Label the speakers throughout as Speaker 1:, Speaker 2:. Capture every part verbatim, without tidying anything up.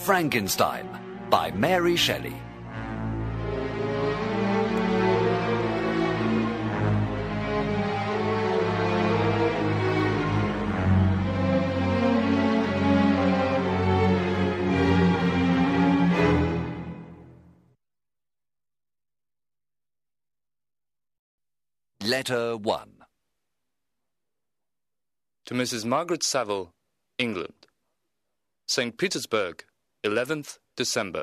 Speaker 1: Frankenstein by Mary Shelley. Letter one.
Speaker 2: To Missus Margaret Saville, England. Saint Petersburg, eleventh December.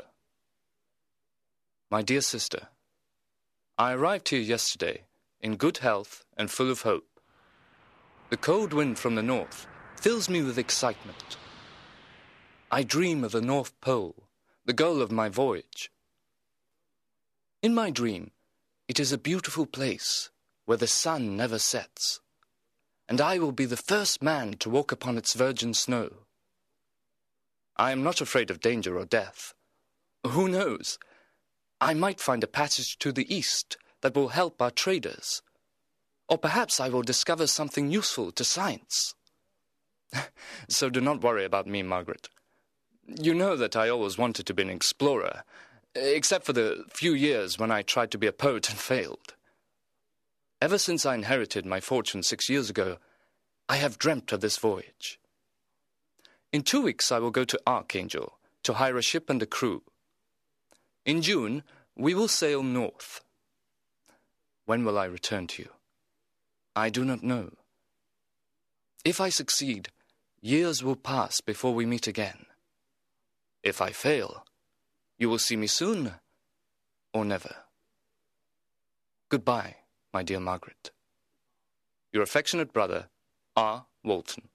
Speaker 2: My dear sister, I arrived here yesterday in good health and full of hope. The cold wind from the north fills me with excitement. I dream of the North Pole, the goal of my voyage. In my dream, it is a beautiful place where the sun never sets, and I will be the first man to walk upon its virgin snow. I am not afraid of danger or death. Who knows? I might find a passage to the east that will help our traders. Or perhaps I will discover something useful to science. So do not worry about me, Margaret. You know that I always wanted to be an explorer, except for the few years when I tried to be a poet and failed. Ever since I inherited my fortune six years ago, I have dreamt of this voyage. In two weeks I will go to Archangel to hire a ship and a crew. In June we will sail north. When will I return to you? I do not know. If I succeed, years will pass before we meet again. If I fail, you will see me soon or never. Goodbye, my dear Margaret. Your affectionate brother, R. Walton.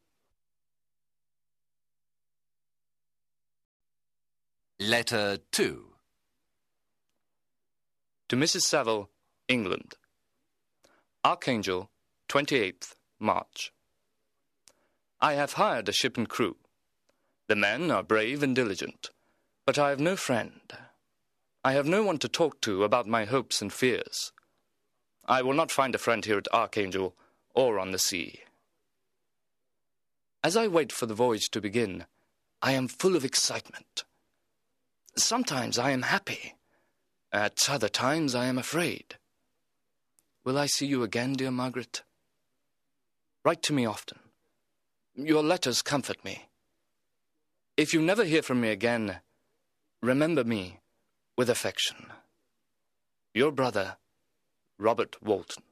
Speaker 1: Letter two.
Speaker 2: To Missus Saville, England. Archangel, twenty-eighth March. I have hired a ship and crew. The men are brave and diligent, but I have no friend. I have no one to talk to about my hopes and fears. I will not find a friend here at Archangel or on the sea. As I wait for the voyage to begin, I am full of excitement. Sometimes I am happy. At other times I am afraid. Will I see you again, dear Margaret? Write to me often. Your letters comfort me. If you never hear from me again, remember me with affection. Your brother, Robert Walton.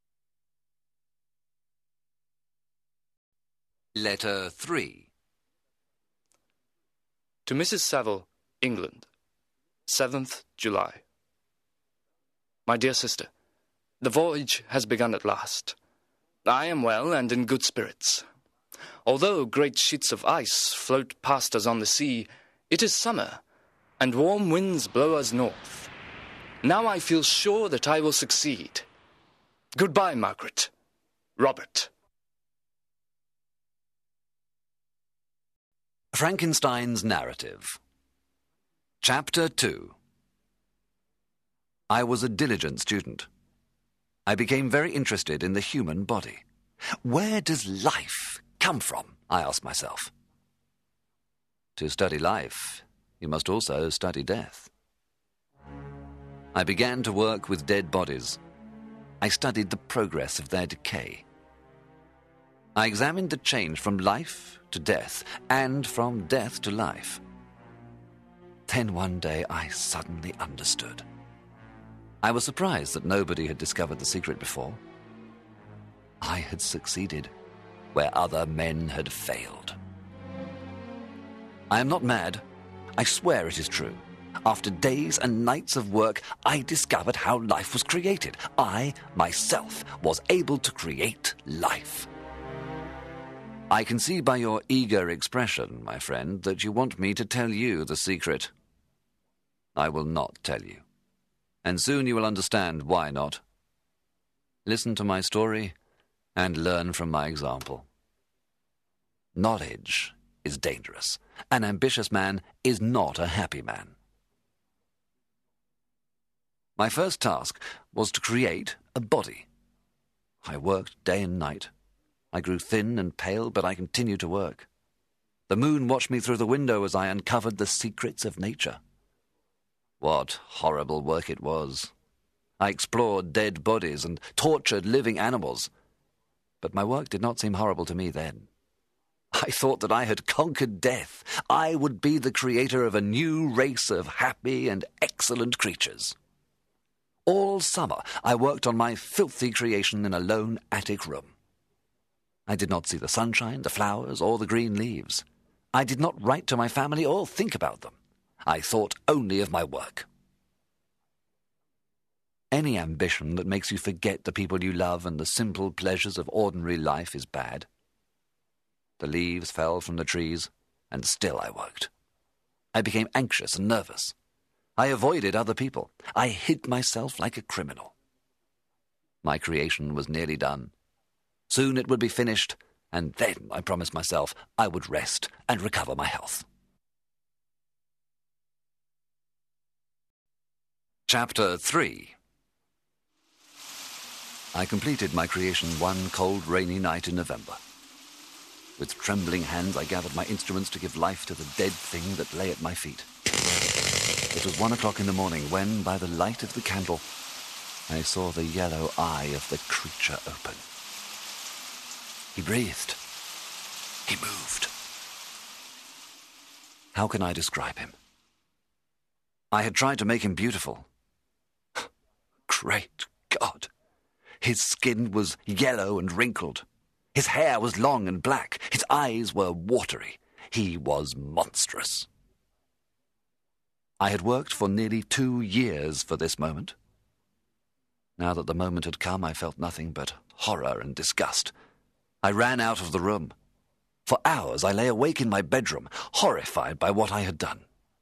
Speaker 1: Letter three.
Speaker 2: To Missus Saville, England, seventh July. My dear sister, the voyage has begun at last. I am well and in good spirits. Although great sheets of ice float past us on the sea, it is summer, and warm winds blow us north. Now I feel sure that I will succeed. Goodbye, Margaret. Robert.
Speaker 1: Frankenstein's Narrative. Chapter two. I was a diligent student. I became very interested in the human body. Where does life come from? I asked myself. To study life, you must also study death. I began to work with dead bodies. I studied the progress of their decay. I examined the change from life to death, and from death to life. Then one day I suddenly understood. I was surprised that nobody had discovered the secret before. I had succeeded where other men had failed. I am not mad. I swear it is true. After days and nights of work, I discovered how life was created. I, myself, was able to create life. I can see by your eager expression, my friend, that you want me to tell you the secret. I will not tell you, and soon you will understand why not. Listen to my story and learn from my example. Knowledge is dangerous. An ambitious man is not a happy man. My first task was to create a body. I worked day and night. I grew thin and pale, but I continued to work. The moon watched me through the window as I uncovered the secrets of nature. What horrible work it was. I explored dead bodies and tortured living animals. But my work did not seem horrible to me then. I thought that I had conquered death. I would be the creator of a new race of happy and excellent creatures. All summer I worked on my filthy creation in a lone attic room. I did not see the sunshine, the flowers, or the green leaves. I did not write to my family or think about them. I thought only of my work. Any ambition that makes you forget the people you love and the simple pleasures of ordinary life is bad. The leaves fell from the trees, and still I worked. I became anxious and nervous. I avoided other people. I hid myself like a criminal. My creation was nearly done. Soon it would be finished, and then I promised myself I would rest and recover my health. Chapter three. I completed my creation one cold, rainy night in November. With trembling hands, I gathered my instruments to give life to the dead thing that lay at my feet. It was one o'clock in the morning when, by the light of the candle, I saw the yellow eye of the creature open. He breathed. He moved. How can I describe him? I had tried to make him beautiful. Great God! His skin was yellow and wrinkled. His hair was long and black. His eyes were watery. He was monstrous. I had worked for nearly two years for this moment. Now that the moment had come, I felt nothing but horror and disgust. I ran out of the room. For hours I lay awake in my bedroom, horrified by what I had done.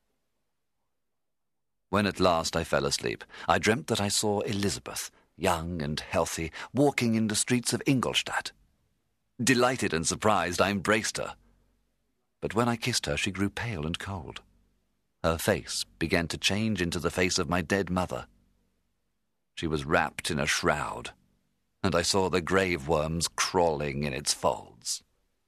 Speaker 1: When at last I fell asleep, I dreamt that I saw Elizabeth, young and healthy, walking in the streets of Ingolstadt. Delighted and surprised, I embraced her. But when I kissed her, she grew pale and cold. Her face began to change into the face of my dead mother. She was wrapped in a shroud, and I saw the grave worms crawling in its folds.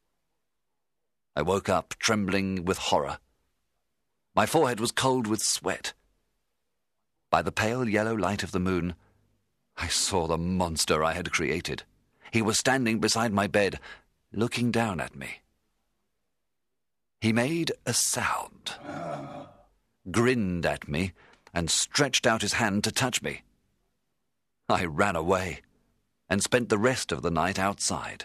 Speaker 1: I woke up trembling with horror. My forehead was cold with sweat. By the pale yellow light of the moon, I saw the monster I had created. He was standing beside my bed, looking down at me. He made a sound, grinned at me, and stretched out his hand to touch me. I ran away and spent the rest of the night outside.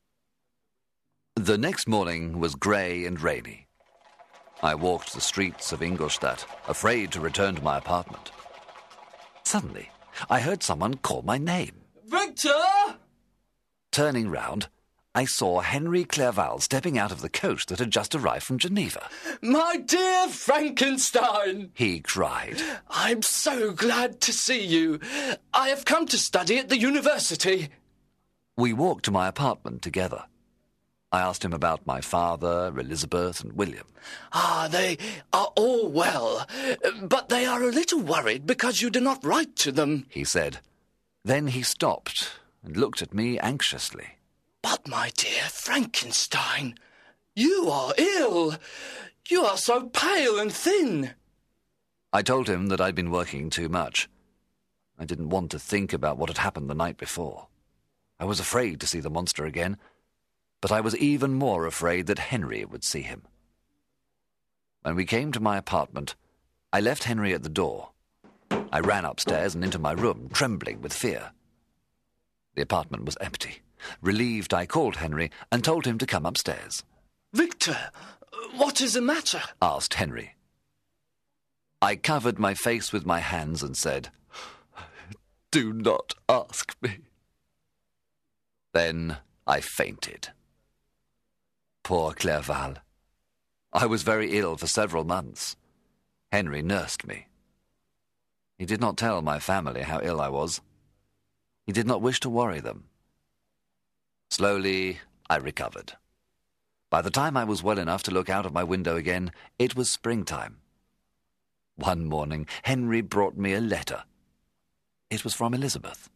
Speaker 1: The next morning was grey and rainy. I walked the streets of Ingolstadt, afraid to return to my apartment. Suddenly, I heard someone call my name.
Speaker 3: Victor!
Speaker 1: Turning round, I saw Henry Clerval stepping out of the coach that had just arrived from Geneva.
Speaker 3: My dear Frankenstein!
Speaker 1: He cried.
Speaker 3: I'm so glad to see you. I have come to study at the university.
Speaker 1: We walked to my apartment together. I asked him about my father, Elizabeth, and William.
Speaker 3: Ah, they are all well, but they are a little worried because you do not write to them,
Speaker 1: he said. Then he stopped and looked at me anxiously.
Speaker 3: But, my dear Frankenstein, you are ill. You are so pale and thin.
Speaker 1: I told him that I'd been working too much. I didn't want to think about what had happened the night before. I was afraid to see the monster again, but I was even more afraid that Henry would see him. When we came to my apartment, I left Henry at the door. I ran upstairs and into my room, trembling with fear. The apartment was empty. Relieved, I called Henry and told him to come upstairs.
Speaker 3: Victor, what is the matter?
Speaker 1: Asked Henry. I covered my face with my hands and said, Do not ask me. Then I fainted. Poor Clerval. I was very ill for several months. Henry nursed me. He did not tell my family how ill I was. He did not wish to worry them. Slowly, I recovered. By the time I was well enough to look out of my window again, it was springtime. One morning, Henry brought me a letter. It was from Elizabeth.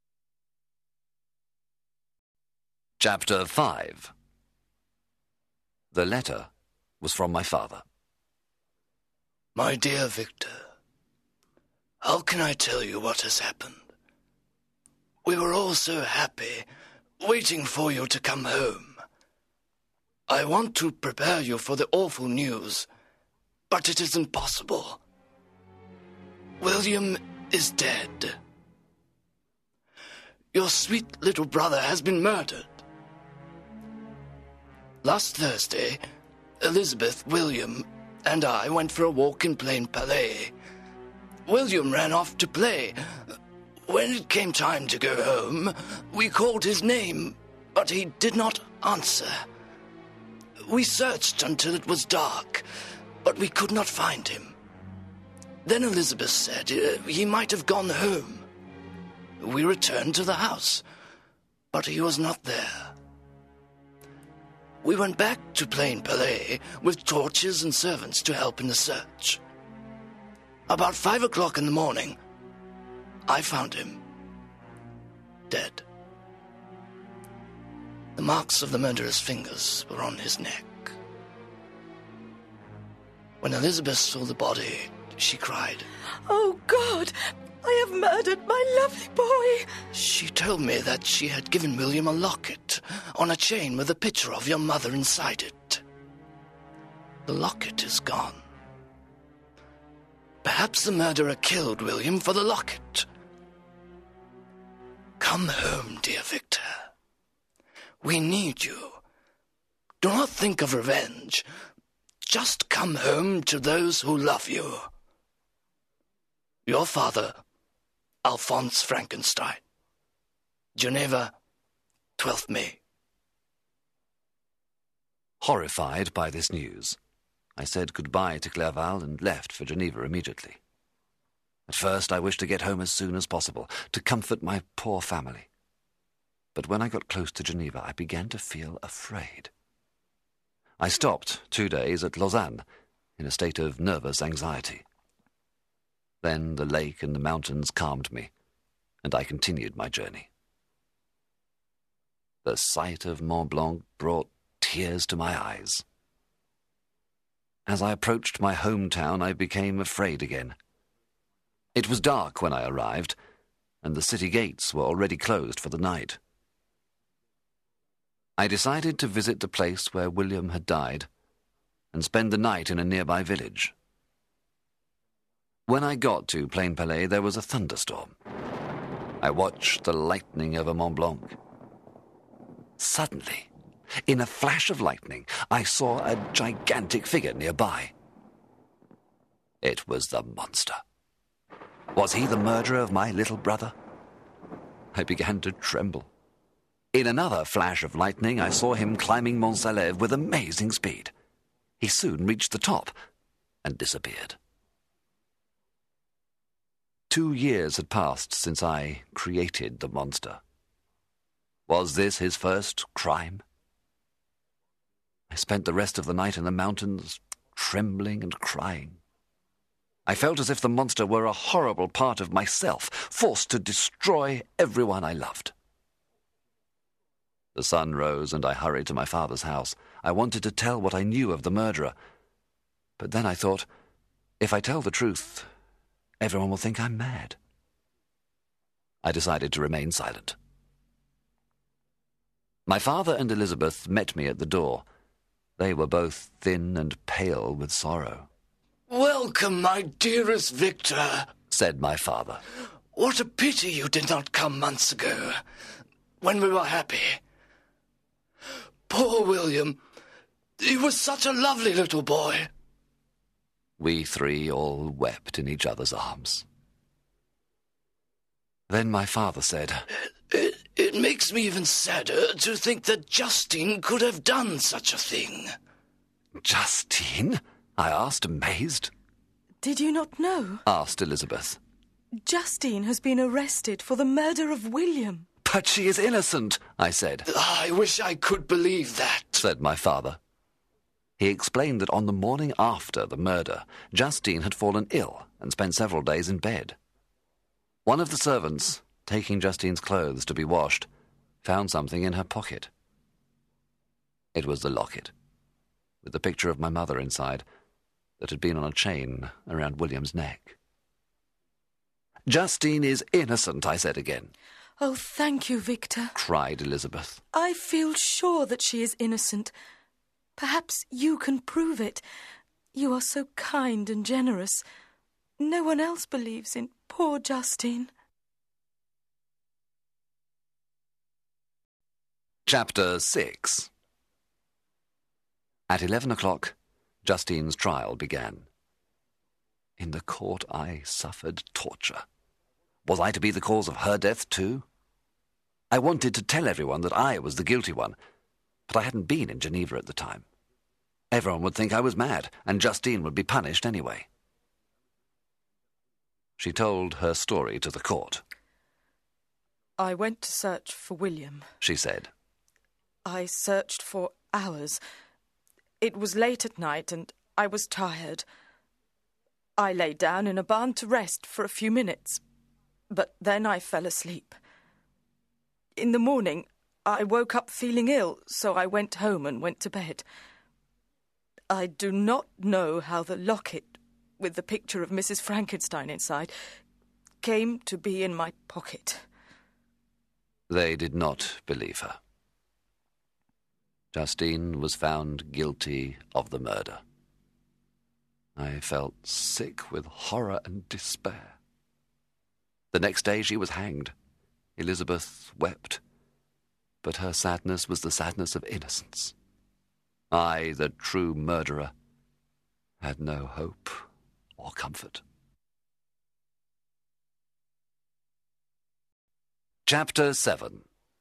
Speaker 1: Chapter five. The letter was from my father.
Speaker 3: My dear Victor, how can I tell you what has happened? We were all so happy, waiting for you to come home. I want to prepare you for the awful news, but it is impossible. William is dead. Your sweet little brother has been murdered. Last Thursday, Elizabeth, William, and I went for a walk in Plain Palais. William ran off to play. When it came time to go home, we called his name, but he did not answer. We searched until it was dark, but we could not find him. Then Elizabeth said uh, he might have gone home. We returned to the house, but he was not there. We went back to Plain Palais with torches and servants to help in the search. About five o'clock in the morning, I found him dead. The marks of the murderer's fingers were on his neck. When Elizabeth saw the body, she cried,
Speaker 4: "Oh, God! I have murdered my lovely boy!"
Speaker 3: She told me that she had given William a locket on a chain with a picture of your mother inside it. The locket is gone. Perhaps the murderer killed William for the locket. Come home, dear Victor. We need you. Do not think of revenge. Just come home to those who love you. Your father, Alphonse Frankenstein. Geneva, twelfth of May.
Speaker 1: Horrified by this news, I said goodbye to Clerval and left for Geneva immediately. At first I wished to get home as soon as possible, to comfort my poor family. But when I got close to Geneva, I began to feel afraid. I stopped two days at Lausanne, in a state of nervous anxiety. Then the lake and the mountains calmed me, and I continued my journey. The sight of Mont Blanc brought tears to my eyes. As I approached my hometown, I became afraid again. It was dark when I arrived, and the city gates were already closed for the night. I decided to visit the place where William had died and spend the night in a nearby village. When I got to Plain Palais, there was a thunderstorm. I watched the lightning over Mont Blanc. Suddenly, in a flash of lightning, I saw a gigantic figure nearby. It was the monster. Was he the murderer of my little brother? I began to tremble. In another flash of lightning, I saw him climbing Mont Salève with amazing speed. He soon reached the top and disappeared. Two years had passed since I created the monster. Was this his first crime? I spent the rest of the night in the mountains, trembling and crying. I felt as if the monster were a horrible part of myself, forced to destroy everyone I loved. The sun rose, and I hurried to my father's house. I wanted to tell what I knew of the murderer. But then I thought, if I tell the truth, everyone will think I'm mad. I decided to remain silent. My father and Elizabeth met me at the door. They were both thin and pale with sorrow.
Speaker 3: "Welcome, my dearest Victor,"
Speaker 1: said my father.
Speaker 3: "What a pity you did not come months ago, when we were happy. Poor William. He was such a lovely little boy."
Speaker 1: We three all wept in each other's arms. Then my father said,
Speaker 3: It, it makes me even sadder to think that Justine could have done such a thing."
Speaker 1: "Justine?" I asked, amazed.
Speaker 4: "Did you not know?"
Speaker 1: asked Elizabeth.
Speaker 4: "Justine has been arrested for the murder of William."
Speaker 1: "But she is innocent," I said.
Speaker 3: "I wish I could believe that,"
Speaker 1: said my father. He explained that on the morning after the murder, Justine had fallen ill and spent several days in bed. One of the servants, taking Justine's clothes to be washed, found something in her pocket. It was the locket. with the picture of my mother inside that had been on a chain around William's neck. "Justine is innocent," I said again.
Speaker 4: Oh, thank you, Victor,
Speaker 1: cried Elizabeth.
Speaker 4: I feel sure that she is innocent. Perhaps you can prove it. You are so kind and generous. No one else believes in poor Justine.
Speaker 1: Chapter six. At eleven o'clock, Justine's trial began. In the court I suffered torture. Was I to be the cause of her death too? I wanted to tell everyone that I was the guilty one, but I hadn't been in Geneva at the time. Everyone would think I was mad, and Justine would be punished anyway. She told her story to the court.
Speaker 4: I went to search for William,
Speaker 1: she said.
Speaker 4: I searched for hours. It was late at night and I was tired. I lay down in a barn to rest for a few minutes, but then I fell asleep. In the morning, I woke up feeling ill, so I went home and went to bed. I do not know how the locket with the picture of Missus Frankenstein inside came to be in my pocket.
Speaker 1: They did not believe her. Justine was found guilty of the murder. I felt sick with horror and despair. The next day she was hanged. Elizabeth wept, but her sadness was the sadness of innocence. I, the true murderer, had no hope or comfort. Chapter seven.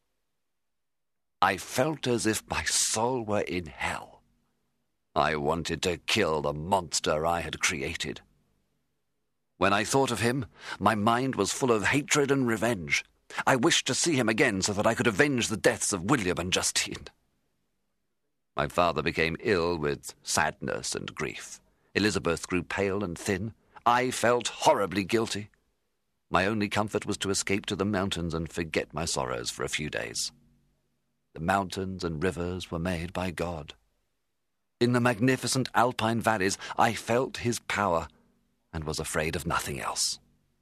Speaker 1: I felt as if my soul were in hell. I wanted to kill the monster I had created. When I thought of him, my mind was full of hatred and revenge. I wished to see him again so that I could avenge the deaths of William and Justine. My father became ill with sadness and grief. Elizabeth grew pale and thin. I felt horribly guilty. My only comfort was to escape to the mountains and forget my sorrows for a few days. The mountains and rivers were made by God. In the magnificent alpine valleys, I felt his power and was afraid of nothing else.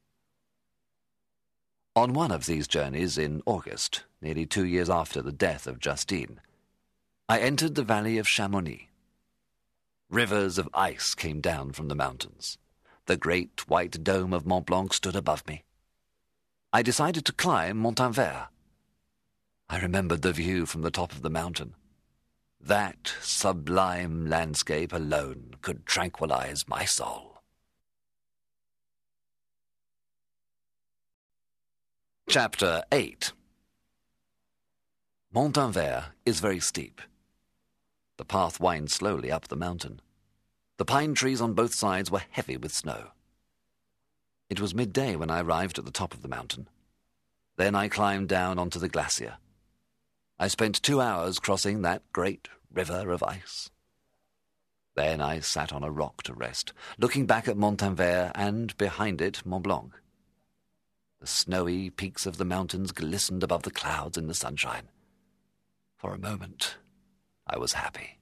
Speaker 1: On one of these journeys in August, nearly two years after the death of Justine, I entered the valley of Chamonix. Rivers of ice came down from the mountains. The great white dome of Mont Blanc stood above me. I decided to climb Montanvert. I remembered the view from the top of the mountain. That sublime landscape alone could tranquilize my soul. Chapter eight. Montanvert is very steep. The path winds slowly up the mountain. The pine trees on both sides were heavy with snow. It was midday when I arrived at the top of the mountain. Then I climbed down onto the glacier. I spent two hours crossing that great river of ice. Then I sat on a rock to rest, looking back at Montanvert and, behind it, Mont Blanc. The snowy peaks of the mountains glistened above the clouds in the sunshine. For a moment, I was happy.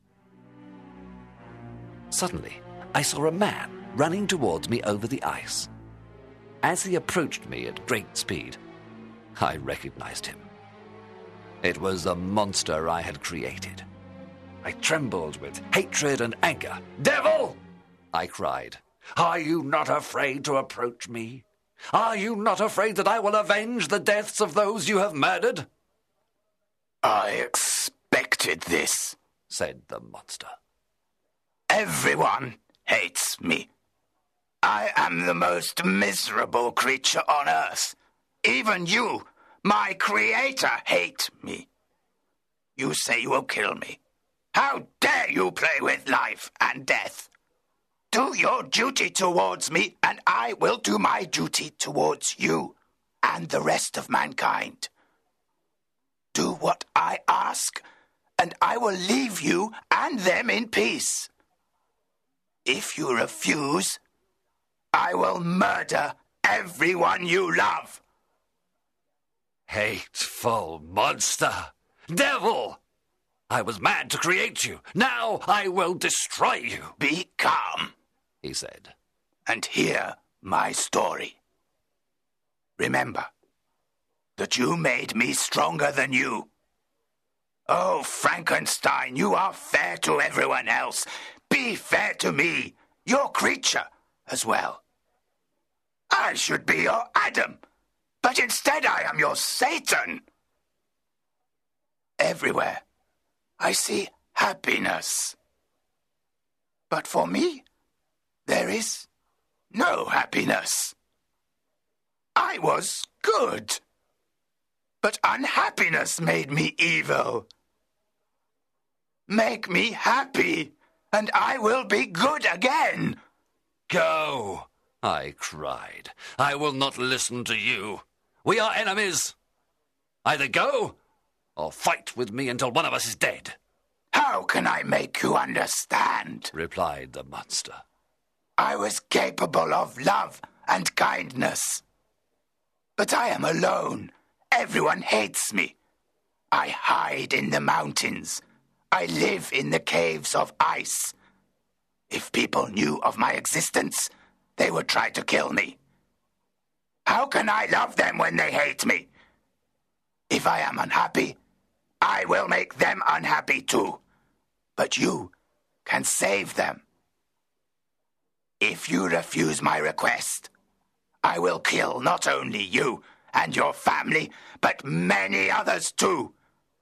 Speaker 1: Suddenly, I saw a man running towards me over the ice. As he approached me at great speed, I recognized him. It was the monster I had created. I trembled with hatred and anger. "Devil!" I cried. "Are you not afraid to approach me? Are you not afraid that I will avenge the deaths of those you have murdered?"
Speaker 5: "I expected this,"
Speaker 1: said the monster.
Speaker 5: "Everyone hates me. I am the most miserable creature on earth. Even you, my creator, hate me. You say you will kill me. How dare you play with life and death? Do your duty towards me, and I will do my duty towards you and the rest of mankind. Do what I ask, and I will leave you and them in peace. If you refuse, I will murder everyone you love."
Speaker 1: Hateful monster! Devil! I was mad to create you. Now I will destroy you.
Speaker 5: Be calm,
Speaker 1: he said,
Speaker 5: and hear my story. Remember that you made me stronger than you. Oh, Frankenstein, you are fair to everyone else. Be fair to me, your creature, as well. I should be your Adam, but instead I am your Satan. Everywhere I see happiness. But for me, there is no happiness. I was good, but unhappiness made me evil. Make me happy, and I will be good again.
Speaker 1: Go, I cried. I will not listen to you. We are enemies. Either go, or fight with me until one of us is dead.
Speaker 5: How can I make you understand?
Speaker 1: Replied the monster.
Speaker 5: I was capable of love and kindness. But I am alone. Everyone hates me. I hide in the mountains. I live in the caves of ice. If people knew of my existence, they would try to kill me. How can I love them when they hate me? If I am unhappy, I will make them unhappy too. But you can save them. If you refuse my request, I will kill not only you and your family, but many others too.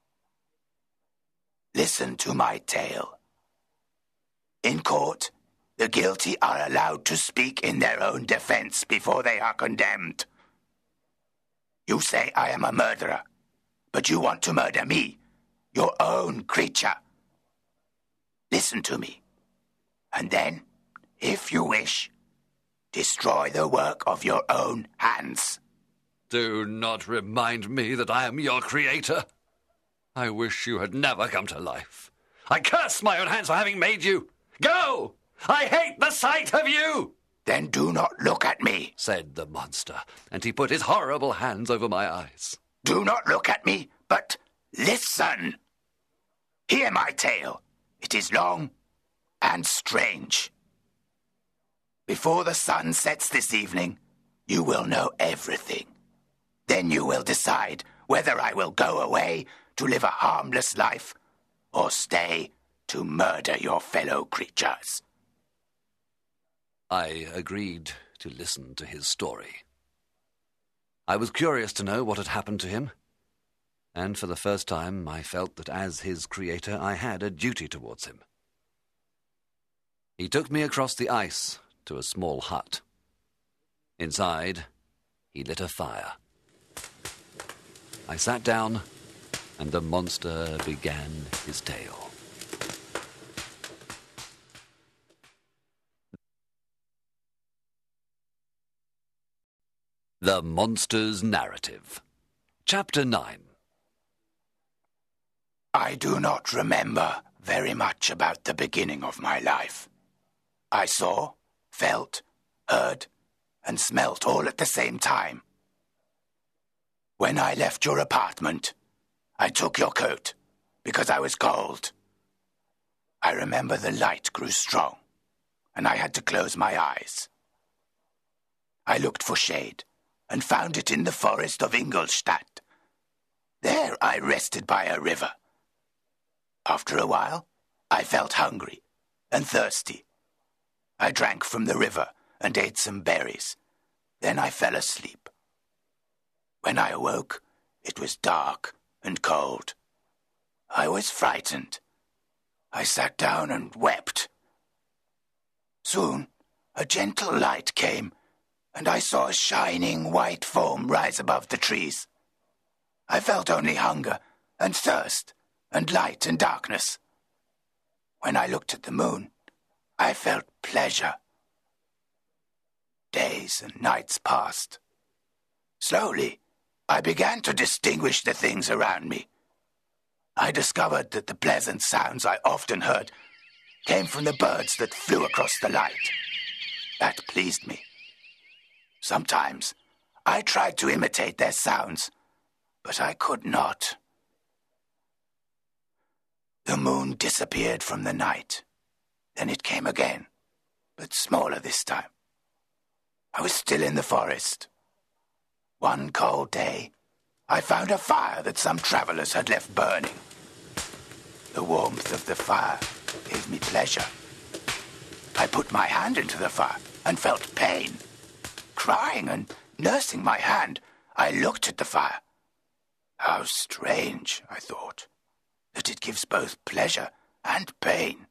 Speaker 5: Listen to my tale. In court, the guilty are allowed to speak in their own defense before they are condemned. You say I am a murderer, but you want to murder me, your own creature. Listen to me, and then, if you wish, destroy the work of your own hands.
Speaker 1: Do not remind me that I am your creator. I wish you had never come to life. I curse my own hands for having made you. Go! I hate the sight of you!
Speaker 5: Then do not look at me,
Speaker 1: said the monster, and he put his horrible hands over my eyes.
Speaker 5: Do not look at me, but listen. Hear my tale. It is long and strange. Before the sun sets this evening, you will know everything. Then you will decide whether I will go away to live a harmless life or stay to murder your fellow creatures.
Speaker 1: I agreed to listen to his story. I was curious to know what had happened to him, and for the first time I felt that as his creator I had a duty towards him. He took me across the ice to a small hut. Inside, he lit a fire. I sat down, and the monster began his tale. The Monster's Narrative. Chapter nine.
Speaker 5: I do not remember very much about the beginning of my life. I saw, felt, heard, and smelt all at the same time. When I left your apartment, I took your coat because I was cold. I remember the light grew strong, and I had to close my eyes. I looked for shade and found it in the forest of Ingolstadt. There I rested by a river. After a while, I felt hungry and thirsty. I drank from the river and ate some berries. Then I fell asleep. When I awoke, it was dark and cold. I was frightened. I sat down and wept. Soon, a gentle light came, and I saw a shining white foam rise above the trees. I felt only hunger and thirst and light and darkness. When I looked at the moon, I felt pleasure. Days and nights passed. Slowly, I began to distinguish the things around me. I discovered that the pleasant sounds I often heard came from the birds that flew across the light. That pleased me. Sometimes I tried to imitate their sounds, but I could not. The moon disappeared from the night. Then it came again, but smaller this time. I was still in the forest. One cold day, I found a fire that some travelers had left burning. The warmth of the fire gave me pleasure. I put my hand into the fire and felt pain. Crying and nursing my hand, I looked at the fire. How strange, I thought, that it gives both pleasure and pain.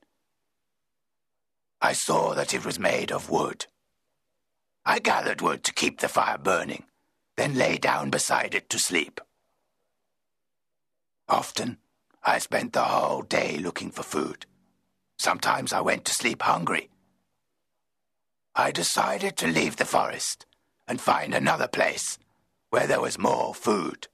Speaker 5: I saw that it was made of wood. I gathered wood to keep the fire burning, then lay down beside it to sleep. Often, I spent the whole day looking for food. Sometimes I went to sleep hungry. I decided to leave the forest and find another place where there was more food.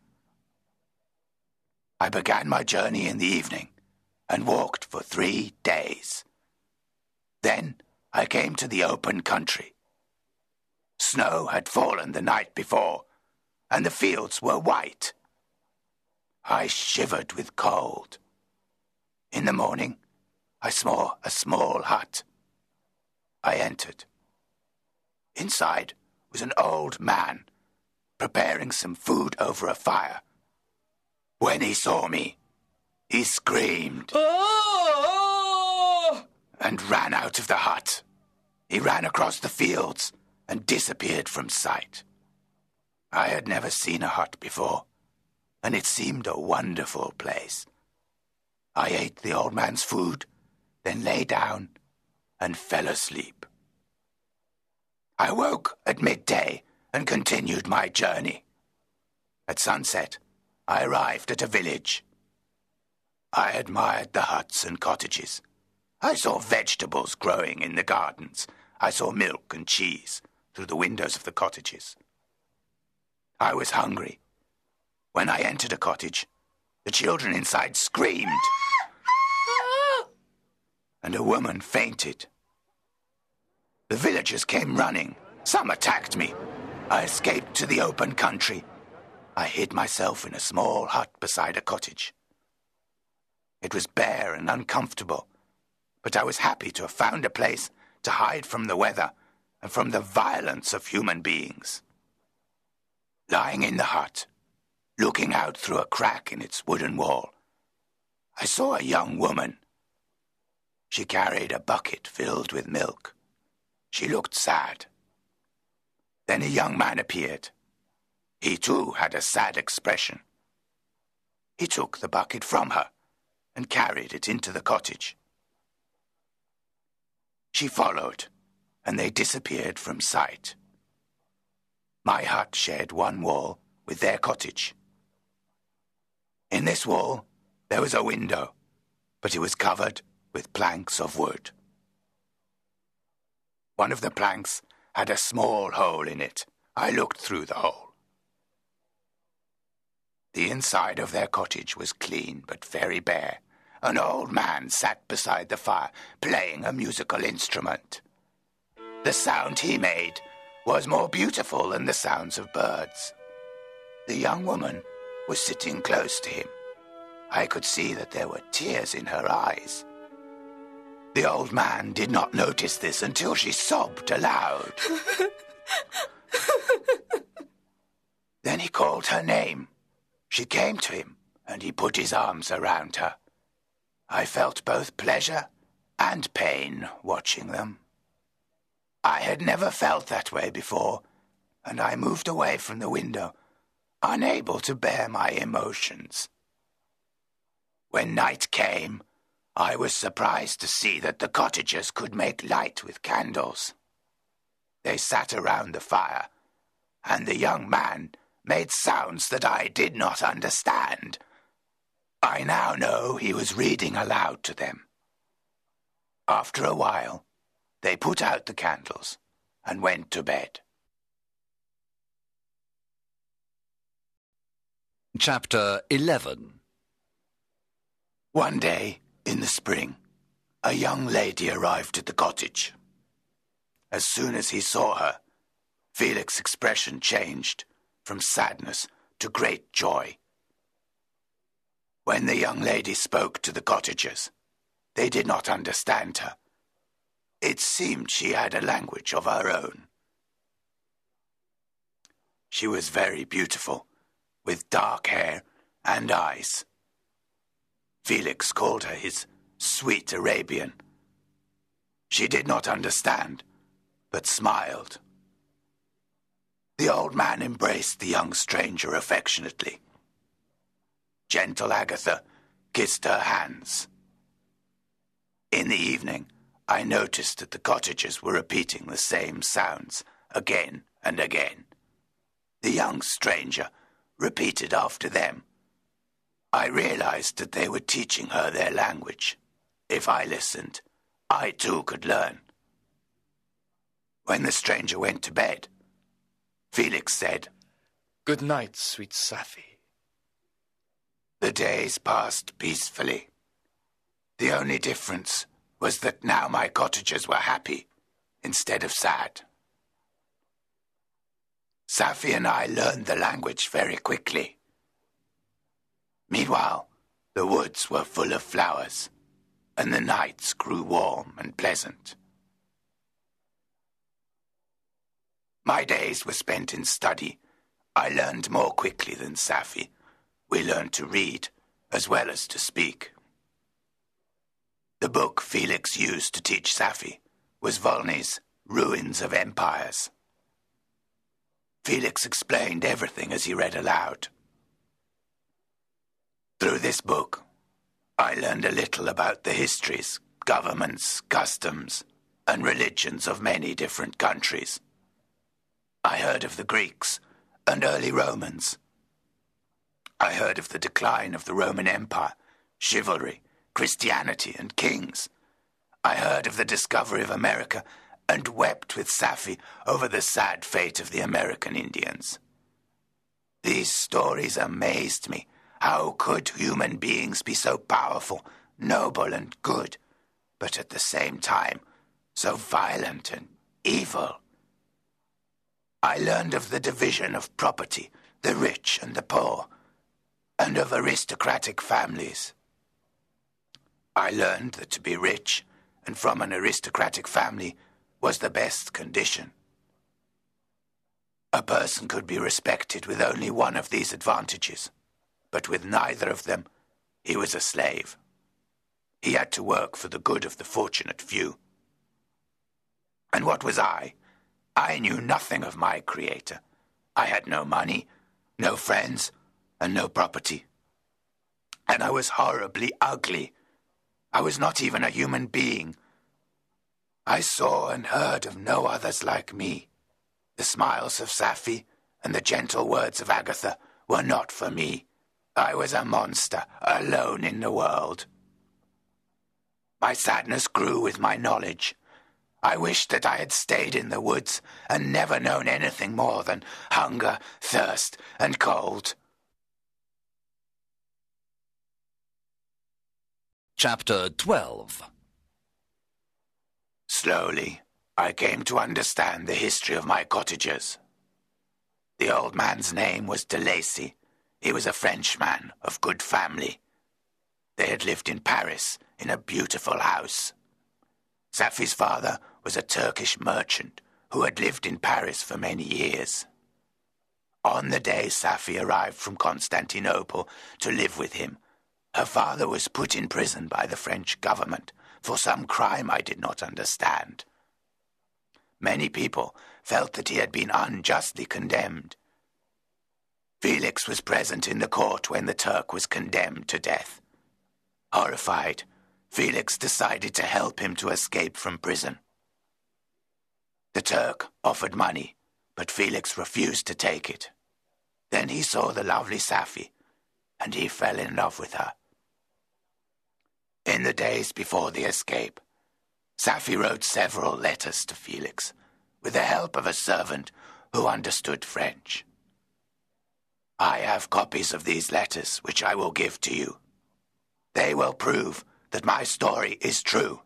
Speaker 5: I began my journey in the evening and walked for three days. Then I came to the open country. Snow had fallen the night before, and the fields were white. I shivered with cold. In the morning, I saw a small hut. I entered. Inside was an old man preparing some food over a fire. When he saw me, he screamed
Speaker 3: Oh!
Speaker 5: and ran out of the hut. He ran across the fields and disappeared from sight. I had never seen a hut before, and it seemed a wonderful place. I ate the old man's food, then lay down and fell asleep. I woke at midday and continued my journey. At sunset, I arrived at a village. I admired the huts and cottages. I saw vegetables growing in the gardens. I saw milk and cheese through the windows of the cottages. I was hungry. When I entered a cottage, the children inside screamed, and a woman fainted. The villagers came running. Some attacked me. I escaped to the open country. I hid myself in a small hut beside a cottage. It was bare and uncomfortable, but I was happy to have found a place to hide from the weather and from the violence of human beings. Lying in the hut, looking out through a crack in its wooden wall, I saw a young woman. She carried a bucket filled with milk. She looked sad. Then a young man appeared. He too had a sad expression. He took the bucket from her and carried it into the cottage. She followed, and they disappeared from sight. My hut shared one wall with their cottage. In this wall, there was a window, but it was covered with planks of wood. One of the planks had a small hole in it. I looked through the hole. The inside of their cottage was clean but very bare. An old man sat beside the fire, playing a musical instrument. The sound he made was more beautiful than the sounds of birds. The young woman was sitting close to him. I could see that there were tears in her eyes. The old man did not notice this until she sobbed aloud. Then he called her name. She came to him, and he put his arms around her. I felt both pleasure and pain watching them. I had never felt that way before, and I moved away from the window, unable to bear my emotions. When night came, I was surprised to see that the cottagers could make light with candles. They sat around the fire, and the young man made sounds that I did not understand. I now know he was reading aloud to them. After a while, they put out the candles and went to bed.
Speaker 1: Chapter eleven.
Speaker 5: One day, in the spring, a young lady arrived at the cottage. As soon as he saw her, Felix's expression changed from sadness to great joy. When the young lady spoke to the cottagers, they did not understand her. It seemed she had a language of her own. She was very beautiful, with dark hair and eyes. Felix called her his sweet Arabian. She did not understand, but smiled. The old man embraced the young stranger affectionately. Gentle Agatha kissed her hands. In the evening, I noticed that the cottagers were repeating the same sounds again and again. The young stranger repeated after them. I realized that they were teaching her their language. If I listened, I too could learn. When the stranger went to bed, Felix said,
Speaker 2: "Good night, sweet Safi."
Speaker 5: The days passed peacefully. The only difference was that now my cottagers were happy instead of sad. Safi and I learned the language very quickly. Meanwhile, the woods were full of flowers, and the nights grew warm and pleasant. My days were spent in study. I learned more quickly than Safi. We learned to read as well as to speak. The book Felix used to teach Safi was Volney's Ruins of Empires. Felix explained everything as he read aloud. Through this book, I learned a little about the histories, governments, customs, and religions of many different countries. I heard of the Greeks and early Romans. I heard of the decline of the Roman Empire, chivalry, Christianity, and kings. I heard of the discovery of America and wept with Safi over the sad fate of the American Indians. These stories amazed me. How could human beings be so powerful, noble, and good, but at the same time so violent and evil? I learned of the division of property, the rich and the poor, and of aristocratic families. I learned that to be rich and from an aristocratic family was the best condition. A person could be respected with only one of these advantages, but with neither of them, he was a slave. He had to work for the good of the fortunate few. And what was I? I knew nothing of my Creator. I had no money, no friends, and no property. And I was horribly ugly. I was not even a human being. I saw and heard of no others like me. The smiles of Safi and the gentle words of Agatha were not for me. I was a monster, alone in the world. My sadness grew with my knowledge. I wished that I had stayed in the woods and never known anything more than hunger, thirst, and cold.
Speaker 1: Chapter twelve.
Speaker 5: Slowly, I came to understand the history of my cottagers. The old man's name was de Lacy. He was a Frenchman of good family. They had lived in Paris in a beautiful house. Safi's father was a Turkish merchant who had lived in Paris for many years. On the day Safi arrived from Constantinople to live with him, her father was put in prison by the French government for some crime I did not understand. Many people felt that he had been unjustly condemned. Felix was present in the court when the Turk was condemned to death. Horrified, Felix decided to help him to escape from prison. The Turk offered money, but Felix refused to take it. Then he saw the lovely Safi, and he fell in love with her. In the days before the escape, Safi wrote several letters to Felix, with the help of a servant who understood French. I have copies of these letters, which I will give to you. They will prove that my story is true.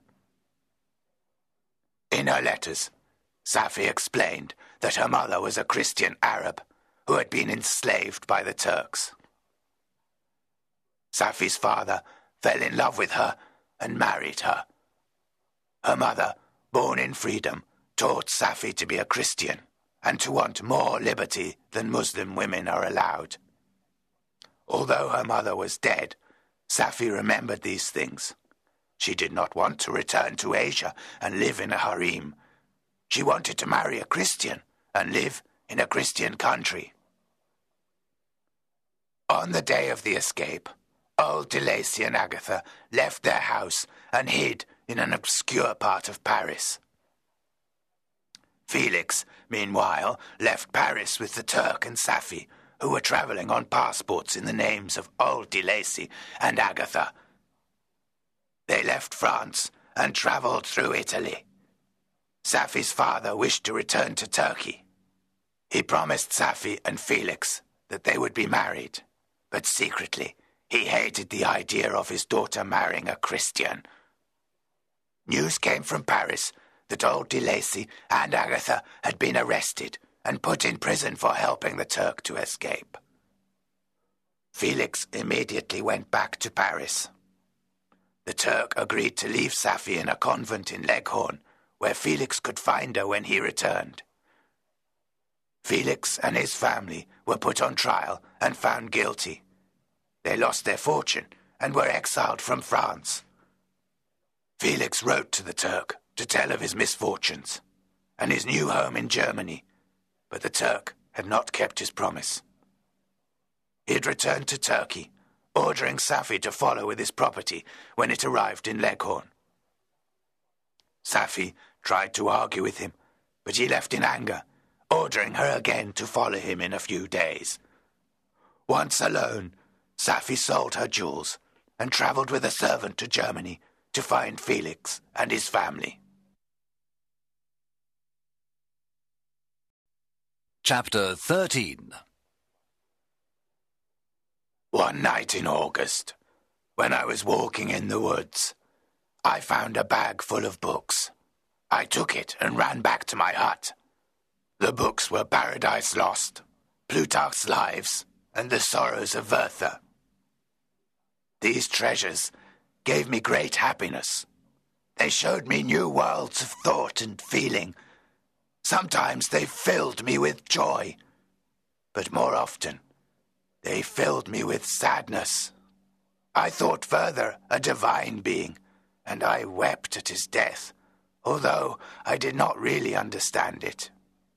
Speaker 5: In her letters, Safi explained that her mother was a Christian Arab who had been enslaved by the Turks. Safi's father fell in love with her and married her. Her mother, born in freedom, taught Safi to be a Christian and to want more liberty than Muslim women are allowed. Although her mother was dead, Safi remembered these things. She did not want to return to Asia and live in a harem. She wanted to marry a Christian and live in a Christian country. On the day of the escape, old de Lacy and Agatha left their house and hid in an obscure part of Paris. Felix, meanwhile, left Paris with the Turk and Safi, who were travelling on passports in the names of old de Lacy and Agatha. They left France and travelled through Italy. Safi's father wished to return to Turkey. He promised Safi and Felix that they would be married, but secretly he hated the idea of his daughter marrying a Christian. News came from Paris that old de Lacy and Agatha had been arrested and put in prison for helping the Turk to escape. Felix immediately went back to Paris. The Turk agreed to leave Safi in a convent in Leghorn, where Felix could find her when he returned. Felix and his family were put on trial and found guilty. They lost their fortune and were exiled from France. Felix wrote to the Turk to tell of his misfortunes and his new home in Germany, but the Turk had not kept his promise. He had returned to Turkey, ordering Safi to follow with his property when it arrived in Leghorn. Safi tried to argue with him, but he left in anger, ordering her again to follow him in a few days. Once alone, Safi sold her jewels and travelled with a servant to Germany to find Felix and his family.
Speaker 1: Chapter thirteen.
Speaker 5: One night in August, when I was walking in the woods, I found a bag full of books. I took it and ran back to my hut. The books were Paradise Lost, Plutarch's Lives, and The Sorrows of Werther. These treasures gave me great happiness. They showed me new worlds of thought and feeling. Sometimes they filled me with joy, but more often they filled me with sadness. I thought Werther a divine being, and I wept at his death, although I did not really understand it.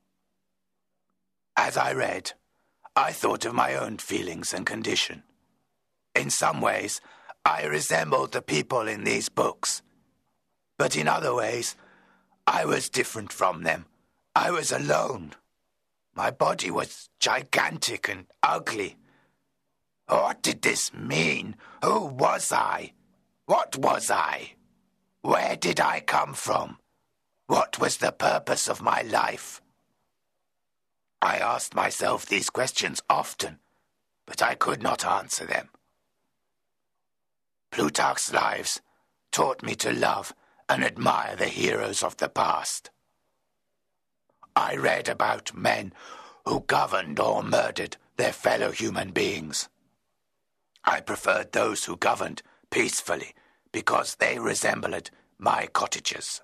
Speaker 5: As I read, I thought of my own feelings and condition. In some ways, I resembled the people in these books, but in other ways, I was different from them. I was alone. My body was gigantic and ugly. What did this mean? Who was I? What was I? Where did I come from? What was the purpose of my life? I asked myself these questions often, but I could not answer them. Plutarch's Lives taught me to love and admire the heroes of the past. I read about men who governed or murdered their fellow human beings. I preferred those who governed peacefully because they resembled my cottagers.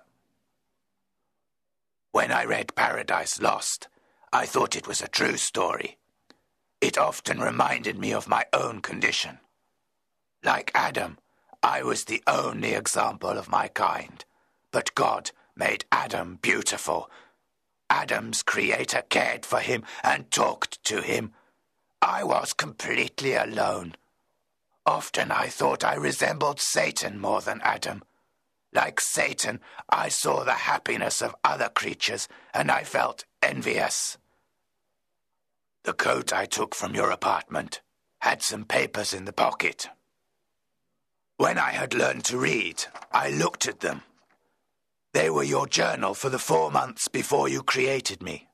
Speaker 5: When I read Paradise Lost, I thought it was a true story. It often reminded me of my own condition. Like Adam, I was the only example of my kind, but God made Adam beautiful. Adam's creator cared for him and talked to him. I was completely alone. Often I thought I resembled Satan more than Adam. Like Satan, I saw the happiness of other creatures, and I felt envious. The coat I took from your apartment had some papers in the pocket. When I had learned to read, I looked at them. They were your journal for the four months before you created me.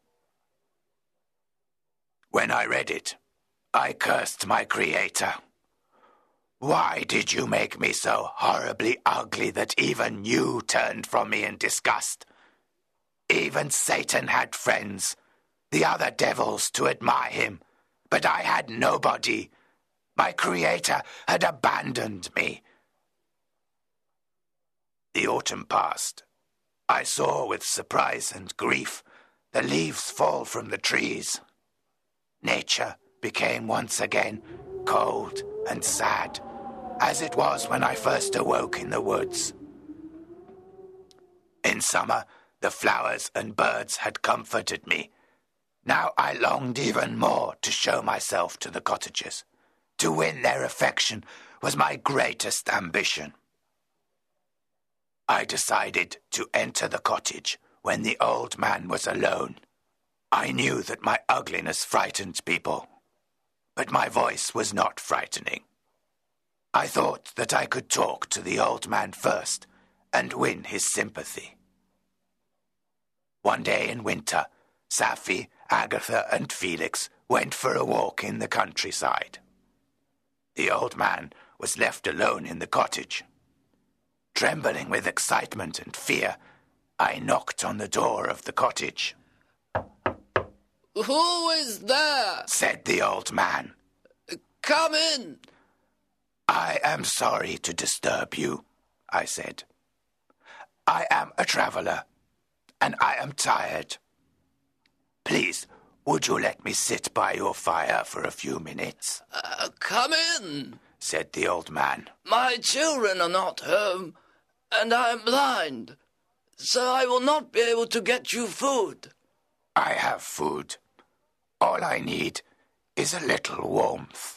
Speaker 5: When I read it, I cursed my creator. Why did you make me so horribly ugly that even you turned from me in disgust? Even Satan had friends, the other devils, to admire him, but I had nobody. My Creator had abandoned me. The autumn passed. I saw with surprise and grief the leaves fall from the trees. Nature became once again cold and sad, as it was when I first awoke in the woods. In summer, the flowers and birds had comforted me. Now I longed even more to show myself to the cottagers. To win their affection was my greatest ambition. I decided to enter the cottage when the old man was alone. I knew that my ugliness frightened people, but my voice was not frightening. I thought that I could talk to the old man first and win his sympathy. One day in winter, Safie, Agatha, and Felix went for a walk in the countryside. The old man was left alone in the cottage. Trembling with excitement and fear, I knocked on the door of the cottage.
Speaker 3: "Who is there?"
Speaker 5: said the old man.
Speaker 3: "Come in."
Speaker 5: "I am sorry to disturb you," I said. "I am a traveler, and I am tired. Please, would you let me sit by your fire for a few minutes?"
Speaker 3: Uh, "come in,"
Speaker 5: said the old man.
Speaker 3: "My children are not home, and I am blind, so I will not be able to get you food."
Speaker 5: "I have food. All I need is a little warmth."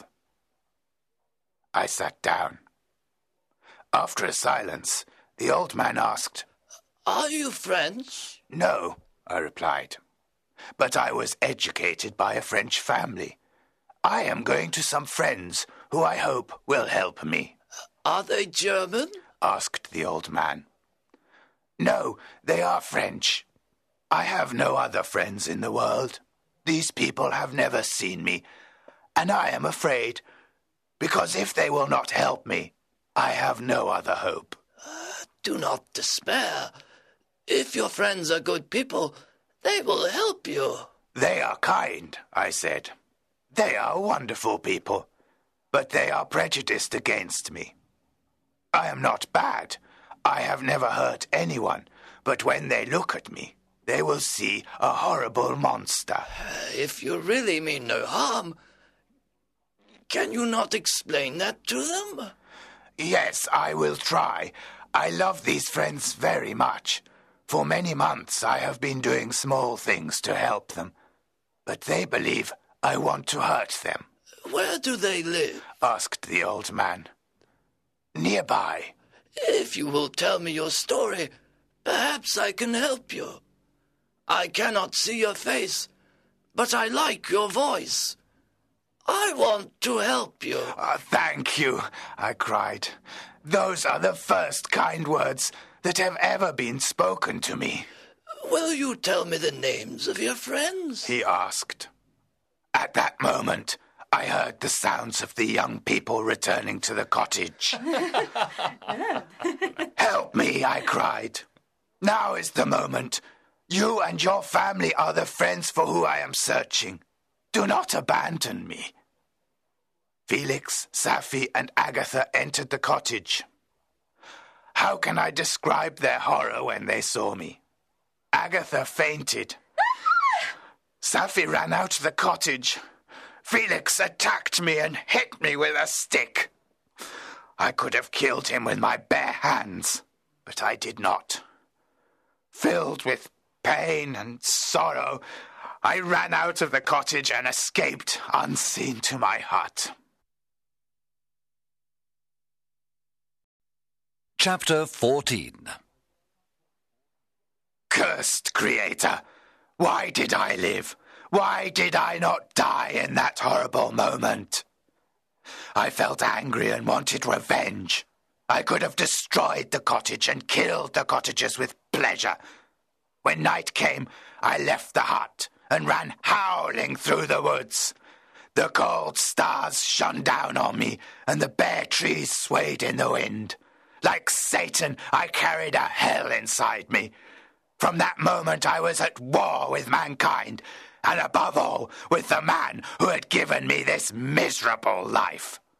Speaker 5: I sat down. After a silence, the old man asked,
Speaker 3: "Are you French?"
Speaker 5: "No," I replied, "but I was educated by a French family. I am going to some friends who I hope will help me."
Speaker 3: "Are they German?"
Speaker 5: asked the old man. "No, they are French. I have no other friends in the world. These people have never seen me, and I am afraid, because if they will not help me, I have no other hope."
Speaker 3: Uh, do not despair. If your friends are good people, they will help you.
Speaker 5: "They are kind," I said. "They are wonderful people, but they are prejudiced against me. I am not bad. I have never hurt anyone, but when they look at me, they will see a horrible monster."
Speaker 3: Uh, if you really mean no harm, can you not explain that to them?
Speaker 5: "Yes, I will try. I love these friends very much. For many months I have been doing small things to help them, but they believe I want to hurt them."
Speaker 3: "Where do they live?"
Speaker 5: asked the old man. "Nearby."
Speaker 3: "If you will tell me your story, perhaps I can help you. I cannot see your face, but I like your voice. I want to help you."
Speaker 5: Uh, "Thank you," I cried. "Those are the first kind words that have ever been spoken to me."
Speaker 3: "Will you tell me the names of your friends?"
Speaker 5: he asked. At that moment, I heard the sounds of the young people returning to the cottage. "Help me," I cried. "Now is the moment. You and your family are the friends for who I am searching. Do not abandon me." Felix, Safie, and Agatha entered the cottage. How can I describe their horror when they saw me? Agatha fainted. Safie ran out of the cottage. Felix attacked me and hit me with a stick. I could have killed him with my bare hands, but I did not. Filled with pain and sorrow, I ran out of the cottage and escaped unseen to my hut.
Speaker 1: Chapter fourteen.
Speaker 5: Cursed Creator! Why did I live? Why did I not die in that horrible moment? I felt angry and wanted revenge. I could have destroyed the cottage and killed the cottagers with pleasure. When night came, I left the hut and ran howling through the woods. The cold stars shone down on me, and the bare trees swayed in the wind. Like Satan, I carried a hell inside me. From that moment I was at war with mankind, and above all with the man who had given me this miserable life.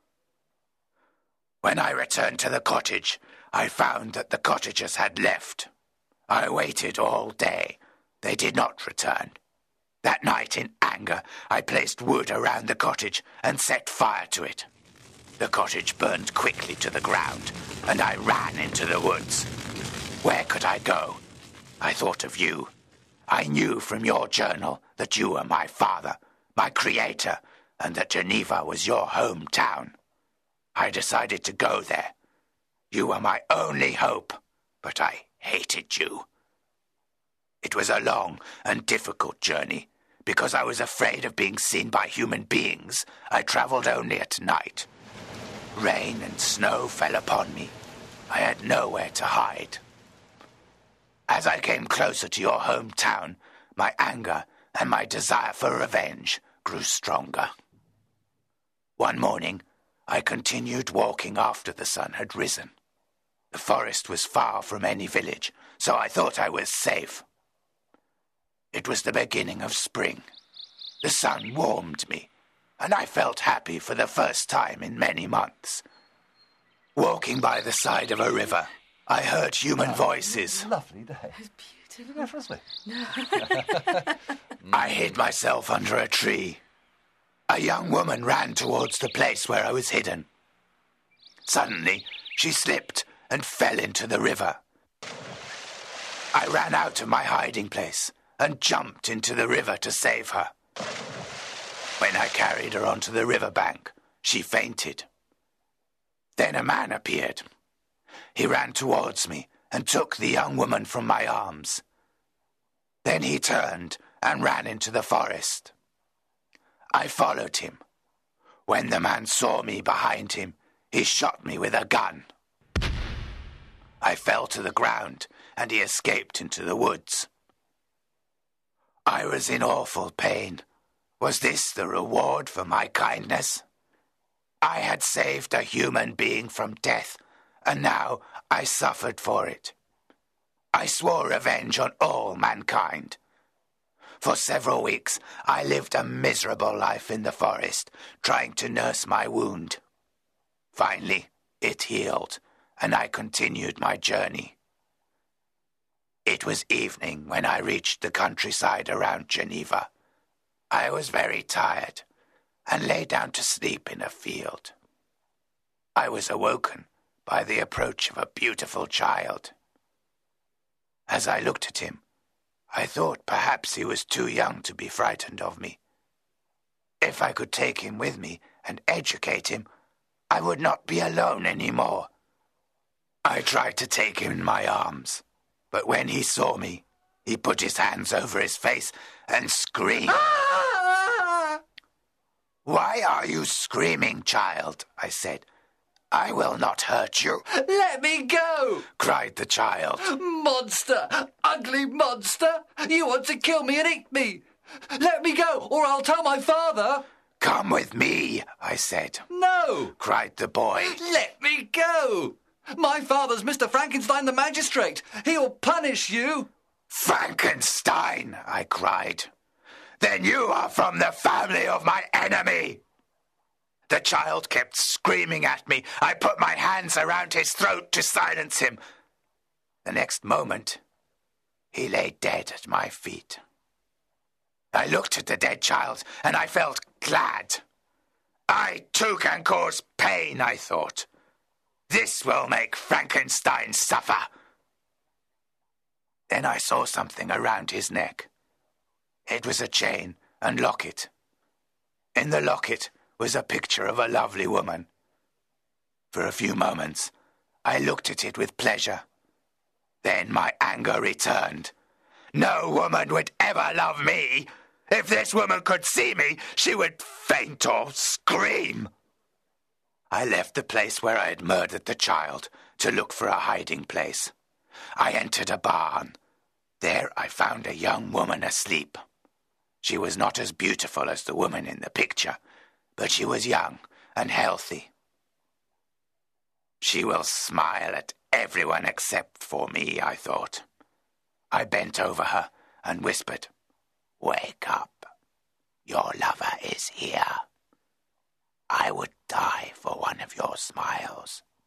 Speaker 5: When I returned to the cottage, I found that the cottagers had left. I waited all day. They did not return. That night, in anger, I placed wood around the cottage and set fire to it. The cottage burned quickly to the ground, and I ran into the woods. Where could I go? I thought of you. I knew from your journal that you were my father, my creator, and that Geneva was your hometown. I decided to go there. You were my only hope, but I hated you. It was a long and difficult journey. Because I was afraid of being seen by human beings, I traveled only at night. Rain and snow fell upon me. I had nowhere to hide. As I came closer to your hometown, my anger and my desire for revenge grew stronger. One morning, I continued walking after the sun had risen. The forest was far from any village, so I thought I was safe. It was the beginning of spring. The sun warmed me, and I felt happy for the first time in many months. Walking by the side of a river, I heard human voices.
Speaker 6: Lovely day. It's beautiful.
Speaker 5: I hid myself under a tree. A young woman ran towards the place where I was hidden. Suddenly, she slipped and fell into the river. I ran out of my hiding place and jumped into the river to save her. When I carried her onto the riverbank, she fainted. Then a man appeared. He ran towards me and took the young woman from my arms. Then he turned and ran into the forest. I followed him. When the man saw me behind him, he shot me with a gun. I fell to the ground, and he escaped into the woods. I was in awful pain. Was this the reward for my kindness? I had saved a human being from death, and now I suffered for it. I swore revenge on all mankind. For several weeks, I lived a miserable life in the forest, trying to nurse my wound. Finally, it healed, and I continued my journey. It was evening when I reached the countryside around Geneva. I was very tired and lay down to sleep in a field. I was awoken by the approach of a beautiful child. As I looked at him, I thought perhaps he was too young to be frightened of me. If I could take him with me and educate him, I would not be alone any more. I tried to take him in my arms, but when he saw me, he put his hands over his face and screamed. Ah! Why are you screaming, child? I said. I will not hurt you.
Speaker 3: Let me go!
Speaker 5: Cried the child.
Speaker 3: Monster! Ugly monster! You want to kill me and eat me! Let me go, or I'll tell my father!
Speaker 5: Come with me, I said.
Speaker 3: No!
Speaker 5: Cried the boy.
Speaker 3: Let me go! My father's Mister Frankenstein the magistrate. He'll punish you.
Speaker 5: Frankenstein, I cried. Then you are from the family of my enemy. The child kept screaming at me. I put my hands around his throat to silence him. The next moment, he lay dead at my feet. I looked at the dead child, and I felt glad. I too can cause pain, I thought. This will make Frankenstein suffer. Then I saw something around his neck. It was a chain and locket. In the locket was a picture of a lovely woman. For a few moments, I looked at it with pleasure. Then my anger returned. No woman would ever love me. If this woman could see me, she would faint or scream. I left the place where I had murdered the child to look for a hiding place. I entered a barn. There I found a young woman asleep. She was not as beautiful as the woman in the picture, but she was young and healthy. She will smile at everyone except for me, I thought. I bent over her and whispered, Wake up. Your lover is here. I would die for one of your smiles.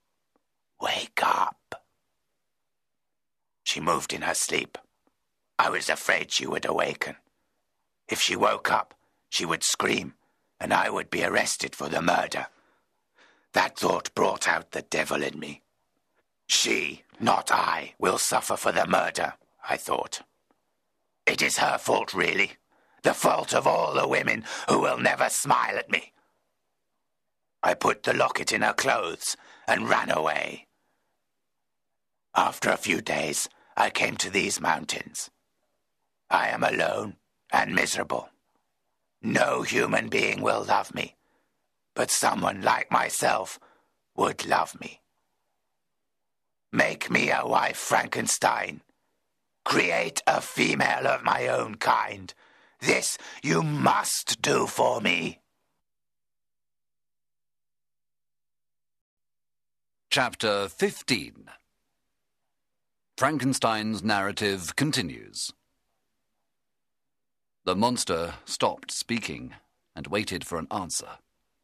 Speaker 5: Wake up. She moved in her sleep. I was afraid she would awaken. If she woke up, she would scream, and I would be arrested for the murder. That thought brought out the devil in me. She, not I, will suffer for the murder, I thought. It is her fault, really. The fault of all the women who will never smile at me. I put the locket in her clothes and ran away. After a few days, I came to these mountains. I am alone and miserable. No human being will love me, but someone like myself would love me. Make me a wife, Frankenstein. Create a female of my own kind. This you must do for me.
Speaker 1: Chapter fifteen. Frankenstein's narrative continues. The monster stopped speaking and waited for an answer.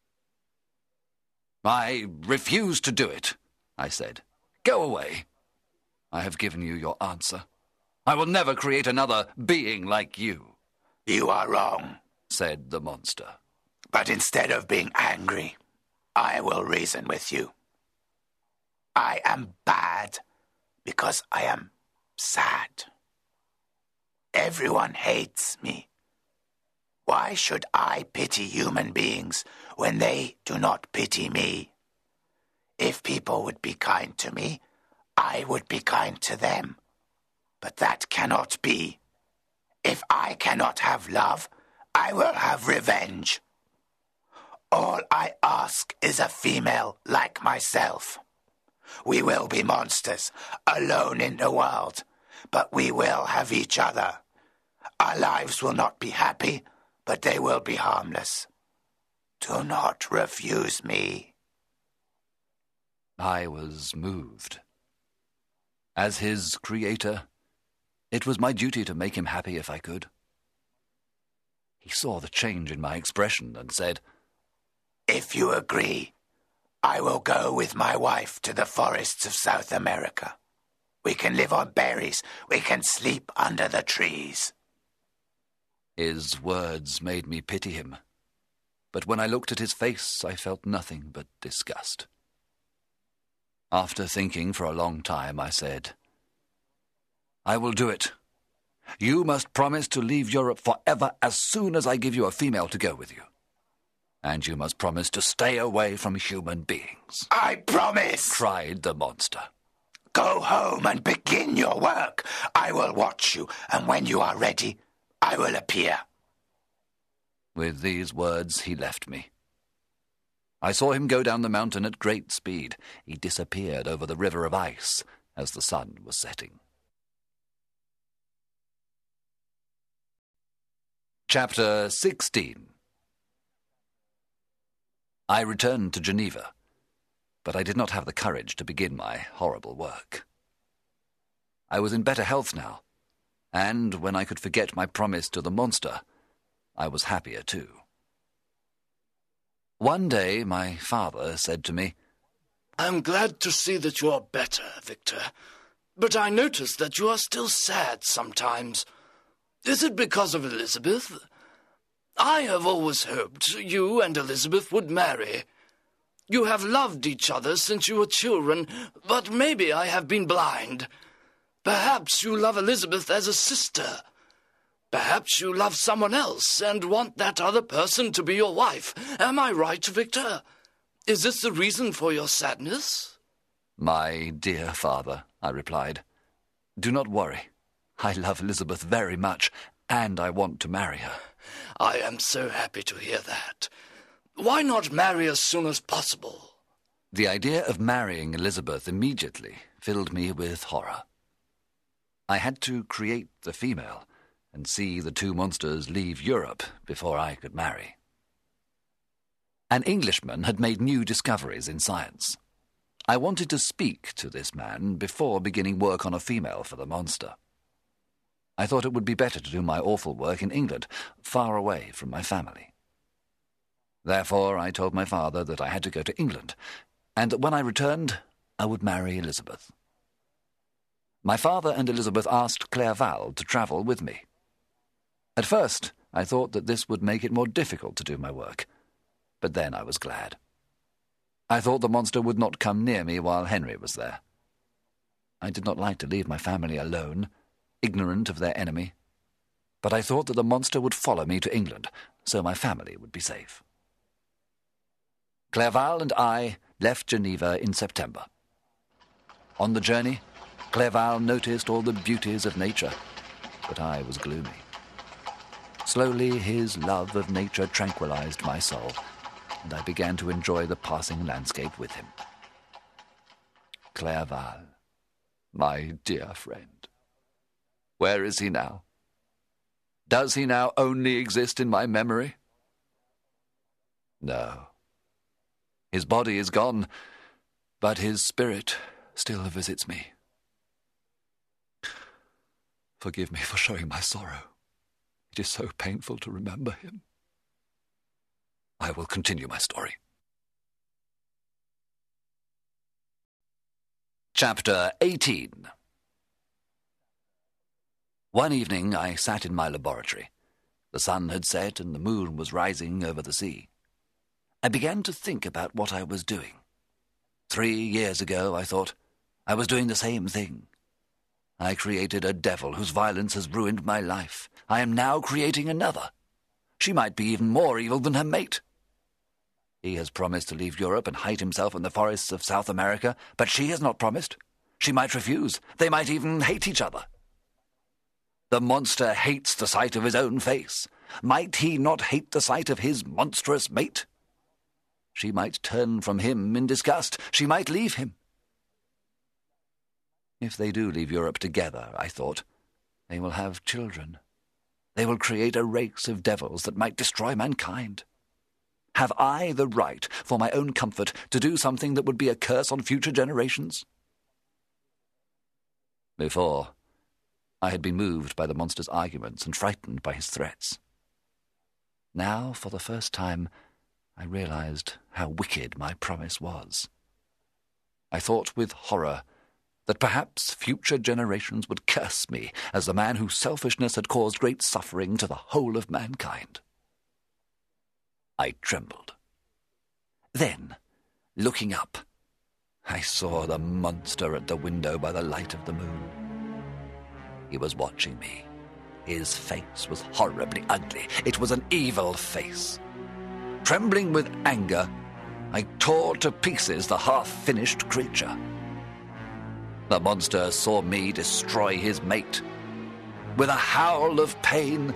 Speaker 1: "I refuse to do it," I said. "Go away. I have given you your answer. I will never create another being like you."
Speaker 5: You are wrong,
Speaker 1: said the monster.
Speaker 5: But instead of being angry, I will reason with you. I am bad because I am sad. Everyone hates me. Why should I pity human beings when they do not pity me? If people would be kind to me, I would be kind to them. But that cannot be. If I cannot have love, I will have revenge. All I ask is a female like myself. We will be monsters, alone in the world, but we will have each other. Our lives will not be happy, but they will be harmless. Do not refuse me.
Speaker 1: I was moved. As his creator, it was my duty to make him happy if I could. He saw the change in my expression and said,
Speaker 5: If you agree, I will go with my wife to the forests of South America. We can live on berries. We can sleep under the trees.
Speaker 1: His words made me pity him, but when I looked at his face, I felt nothing but disgust. After thinking for a long time, I said, I will do it. You must promise to leave Europe forever as soon as I give you a female to go with you. And you must promise to stay away from human beings.
Speaker 5: I promise!
Speaker 1: Cried the monster.
Speaker 5: Go home and begin your work. I will watch you, and when you are ready, I will appear.
Speaker 1: With these words, he left me. I saw him go down the mountain at great speed. He disappeared over the river of ice as the sun was setting. Chapter sixteen. I returned to Geneva, but I did not have the courage to begin my horrible work. I was in better health now, and when I could forget my promise to the monster, I was happier too. One day my father said to me,
Speaker 3: I'm glad to see that you are better, Victor, but I notice that you are still sad sometimes. Is it because of Elizabeth? I have always hoped you and Elizabeth would marry. You have loved each other since you were children, but maybe I have been blind. Perhaps you love Elizabeth as a sister. Perhaps you love someone else and want that other person to be your wife. Am I right, Victor? Is this the reason for your sadness?
Speaker 1: My dear father, I replied, do not worry. I love Elizabeth very much, and I want to marry her.
Speaker 3: I am so happy to hear that. Why not marry as soon as possible?
Speaker 1: The idea of marrying Elizabeth immediately filled me with horror. I had to create the female and see the two monsters leave Europe before I could marry. An Englishman had made new discoveries in science. I wanted to speak to this man before beginning work on a female for the monster. I thought it would be better to do my awful work in England, far away from my family. Therefore I told my father that I had to go to England, and that when I returned, I would marry Elizabeth. My father and Elizabeth asked Clerval to travel with me. At first, I thought that this would make it more difficult to do my work, but then I was glad. I thought the monster would not come near me while Henry was there. I did not like to leave my family alone, ignorant of their enemy, but I thought that the monster would follow me to England, so my family would be safe. Clerval and I left Geneva in September. On the journey, Clerval noticed all the beauties of nature, but I was gloomy. Slowly, his love of nature tranquilized my soul, and I began to enjoy the passing landscape with him. Clerval, my dear friend. Where is he now? Does he now only exist in my memory? No. His body is gone, but his spirit still visits me. Forgive me for showing my sorrow. It is so painful to remember him. I will continue my story. Chapter eighteen. One evening I sat in my laboratory. The sun had set and the moon was rising over the sea. I began to think about what I was doing. Three years ago, I thought, I was doing the same thing. I created a devil whose violence has ruined my life. I am now creating another. She might be even more evil than her mate. He has promised to leave Europe and hide himself in the forests of South America, but she has not promised. She might refuse. They might even hate each other. The monster hates the sight of his own face. Might he not hate the sight of his monstrous mate? She might turn from him in disgust. She might leave him. If they do leave Europe together, I thought, they will have children. They will create a race of devils that might destroy mankind. Have I the right, for my own comfort, to do something that would be a curse on future generations? Before, I had been moved by the monster's arguments and frightened by his threats. Now, for the first time, I realized how wicked my promise was. I thought with horror that perhaps future generations would curse me as the man whose selfishness had caused great suffering to the whole of mankind. I trembled. Then, looking up, I saw the monster at the window by the light of the moon. He was watching me. His face was horribly ugly. It was an evil face. Trembling with anger, I tore to pieces the half-finished creature. The monster saw me destroy his mate. With a howl of pain,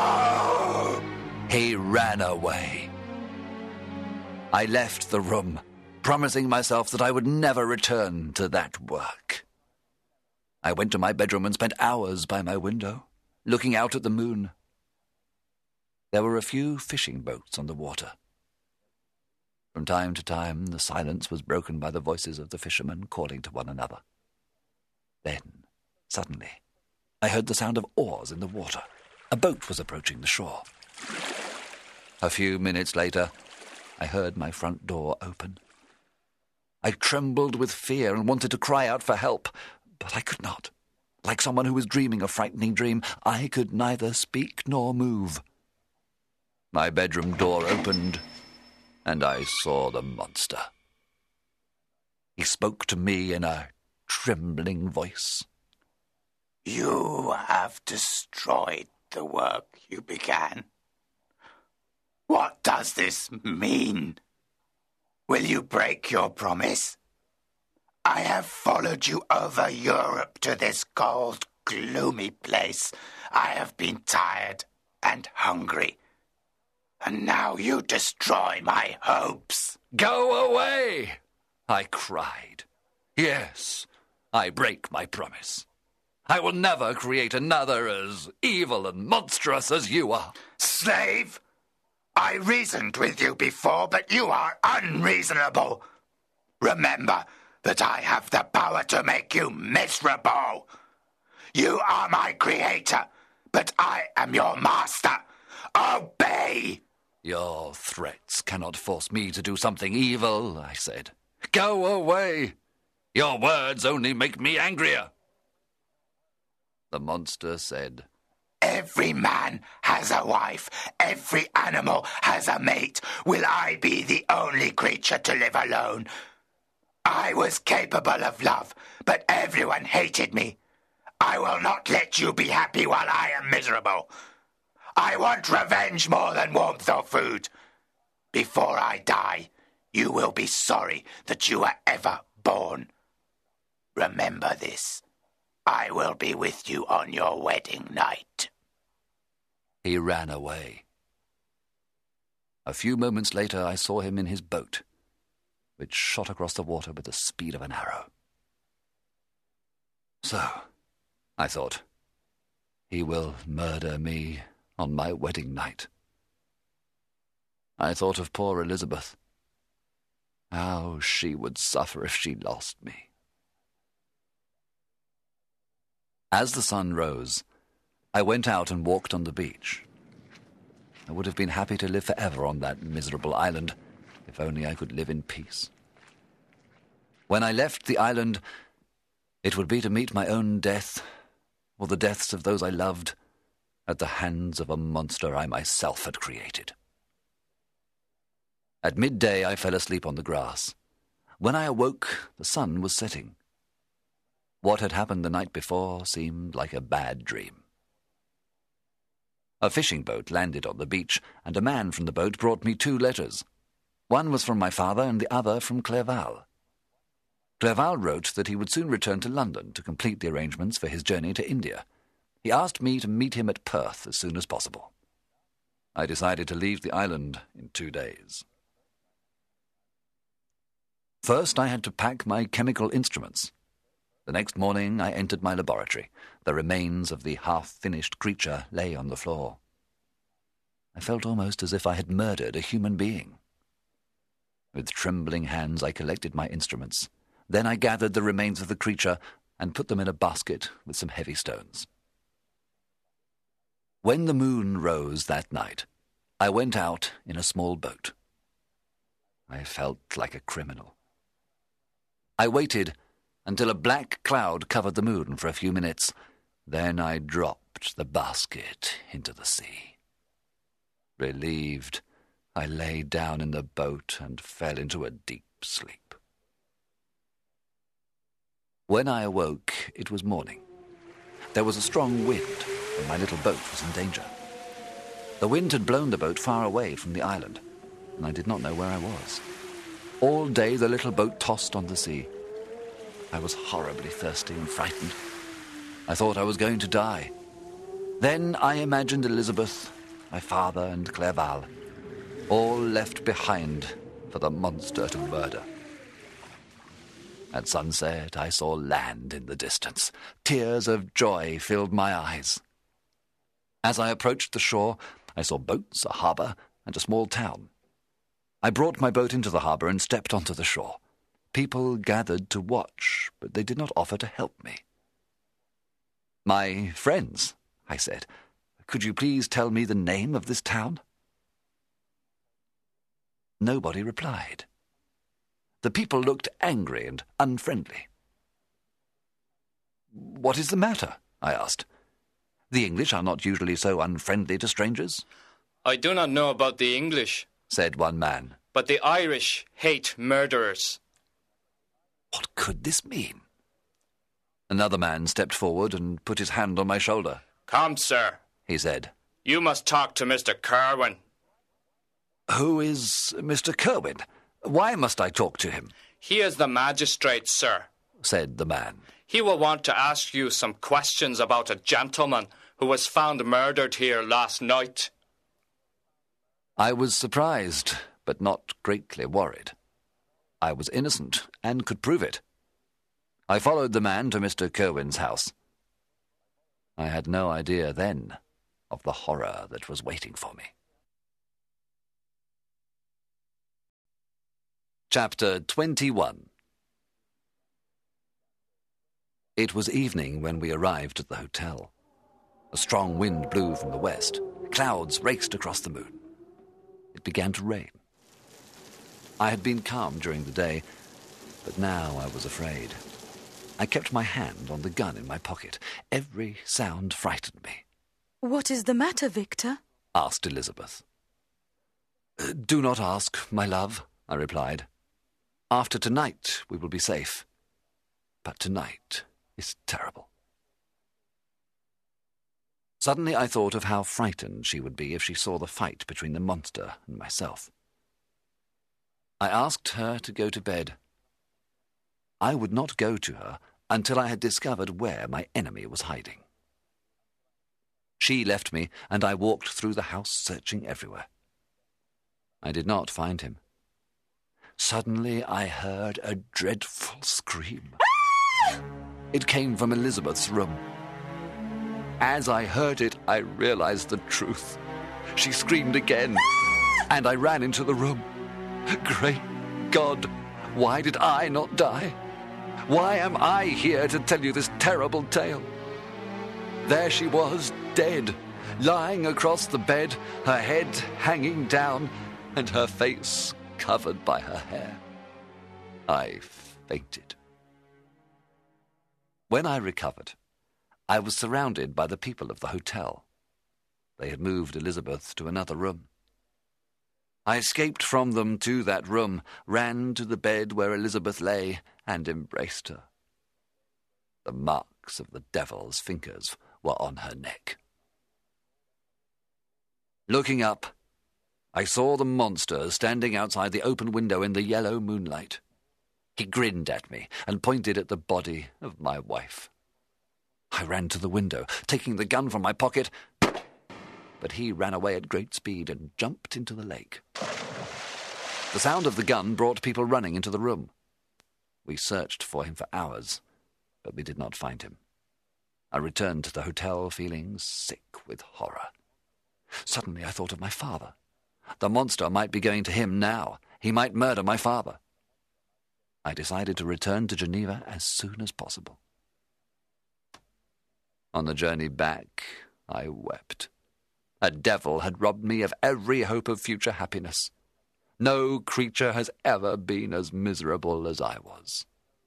Speaker 1: he ran away. I left the room, promising myself that I would never return to that work. I went to my bedroom and spent hours by my window, looking out at the moon. There were a few fishing boats on the water. From time to time, the silence was broken by the voices of the fishermen calling to one another. Then, suddenly, I heard the sound of oars in the water. A boat was approaching the shore. A few minutes later, I heard my front door open. I trembled with fear and wanted to cry out for help, but I could not. Like someone who was dreaming a frightening dream, I could neither speak nor move. My bedroom door opened, and I saw the monster. He spoke to me in a trembling voice.
Speaker 5: You have destroyed the work you began. What does this mean? Will you break your promise? I have followed you over Europe to this cold, gloomy place. I have been tired and hungry. And now you destroy my hopes.
Speaker 1: Go away, I cried. Yes, I break my promise. I will never create another as evil and monstrous as you are.
Speaker 5: Slave, I reasoned with you before, but you are unreasonable. Remember that I have the power to make you miserable. You are my creator, but I am your master. Obey!
Speaker 1: Your threats cannot force me to do something evil, I said. Go away. Your words only make me angrier. The monster said,
Speaker 5: Every man has a wife. Every animal has a mate. Will I be the only creature to live alone? I was capable of love, but everyone hated me. I will not let you be happy while I am miserable. I want revenge more than warmth or food. Before I die, you will be sorry that you were ever born. Remember this. I will be with you on your wedding night.
Speaker 1: He ran away. A few moments later, I saw him in his boat, which shot across the water with the speed of an arrow. So, I thought, he will murder me on my wedding night. I thought of poor Elizabeth. How she would suffer if she lost me. As the sun rose, I went out and walked on the beach. I would have been happy to live forever on that miserable island, if only I could live in peace. When I left the island, it would be to meet my own death, or the deaths of those I loved, at the hands of a monster I myself had created. At midday I fell asleep on the grass. When I awoke, the sun was setting. What had happened the night before seemed like a bad dream. A fishing boat landed on the beach, and a man from the boat brought me two letters. One was from my father, and the other from Clerval. Clerval wrote that he would soon return to London to complete the arrangements for his journey to India. He asked me to meet him at Perth as soon as possible. I decided to leave the island in two days. First, I had to pack my chemical instruments. The next morning I entered my laboratory. The remains of the half-finished creature lay on the floor. I felt almost as if I had murdered a human being. With trembling hands I collected my instruments. Then I gathered the remains of the creature and put them in a basket with some heavy stones. When the moon rose that night, I went out in a small boat. I felt like a criminal. I waited until a black cloud covered the moon for a few minutes. Then I dropped the basket into the sea. Relieved, I lay down in the boat and fell into a deep sleep. When I awoke, it was morning. There was a strong wind, and my little boat was in danger. The wind had blown the boat far away from the island, and I did not know where I was. All day the little boat tossed on the sea. I was horribly thirsty and frightened. I thought I was going to die. Then I imagined Elizabeth, my father, and Clerval, all left behind for the monster to murder. At sunset, I saw land in the distance. Tears of joy filled my eyes. As I approached the shore, I saw boats, a harbour, and a small town. I brought my boat into the harbour and stepped onto the shore. People gathered to watch, but they did not offer to help me. "My friends," I said, "could you please tell me the name of this town?" Nobody replied. The people looked angry and unfriendly. "What is the matter?" I asked. "The English are not usually so unfriendly to strangers."
Speaker 2: I do not know about the English,
Speaker 1: said one man.
Speaker 2: but the Irish hate murderers.
Speaker 1: What could this mean? Another man stepped forward and put his hand on my shoulder.
Speaker 2: "Come, sir,"
Speaker 1: he said.
Speaker 2: "You must talk to Mister Kerwin."
Speaker 1: "Who is Mister Kerwin? Why must I talk to him?"
Speaker 2: "He is the magistrate, sir,"
Speaker 1: said the man.
Speaker 2: "He will want to ask you some questions about a gentleman who was found murdered here last night."
Speaker 1: I was surprised, but not greatly worried. I was innocent and could prove it. I followed the man to Mister Kerwin's house. I had no idea then of the horror that was waiting for me. Chapter twenty-one. It was evening when we arrived at the hotel. A strong wind blew from the west. Clouds raced across the moon. It began to rain. I had been calm during the day, But now I was afraid. I kept my hand on the gun in my pocket. Every sound frightened me.
Speaker 4: What is the matter, Victor?
Speaker 1: Asked Elizabeth. Do not ask, my love, I replied. After tonight we will be safe. But tonight is terrible. Suddenly I thought of how frightened she would be if she saw the fight between the monster and myself. I asked her to go to bed. I would not go to her until I had discovered where my enemy was hiding. She left me, and I walked through the house searching everywhere. I did not find him. Suddenly I heard a dreadful scream. It came from Elizabeth's room. As I heard it, I realized the truth. She screamed again, and I ran into the room. Great God, why did I not die? Why am I here to tell you this terrible tale? There she was, dead, lying across the bed, her head hanging down, and her face covered by her hair. I fainted. When I recovered, I was surrounded by the people of the hotel. They had moved Elizabeth to another room. I escaped from them to that room, ran to the bed where Elizabeth lay, and embraced her. The marks of the devil's fingers were on her neck. Looking up, I saw the monster standing outside the open window in the yellow moonlight. He grinned at me and pointed at the body of my wife. I ran to the window, taking the gun from my pocket, but he ran away at great speed and jumped into the lake. The sound of the gun brought people running into the room. We searched for him for hours, but we did not find him. I returned to the hotel feeling sick with horror. Suddenly I thought of my father. The monster might be going to him now. He might murder my father. I decided to return to Geneva as soon as possible. On the journey back, I wept. A devil had robbed me of every hope of future happiness. No creature has ever been as miserable as I was.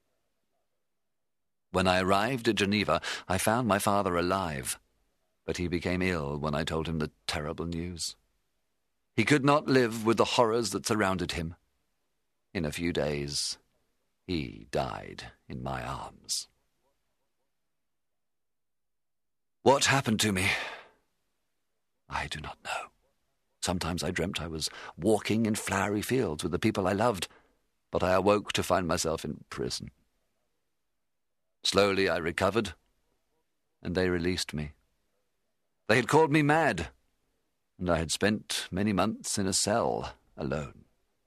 Speaker 1: When I arrived at Geneva, I found my father alive, but he became ill when I told him the terrible news. He could not live with the horrors that surrounded him. In a few days, he died in my arms. What happened to me? I do not know. Sometimes I dreamt I was walking in flowery fields with the people I loved, but I awoke to find myself in prison. Slowly I recovered, and they released me. They had called me mad, and I had spent many months in a cell alone.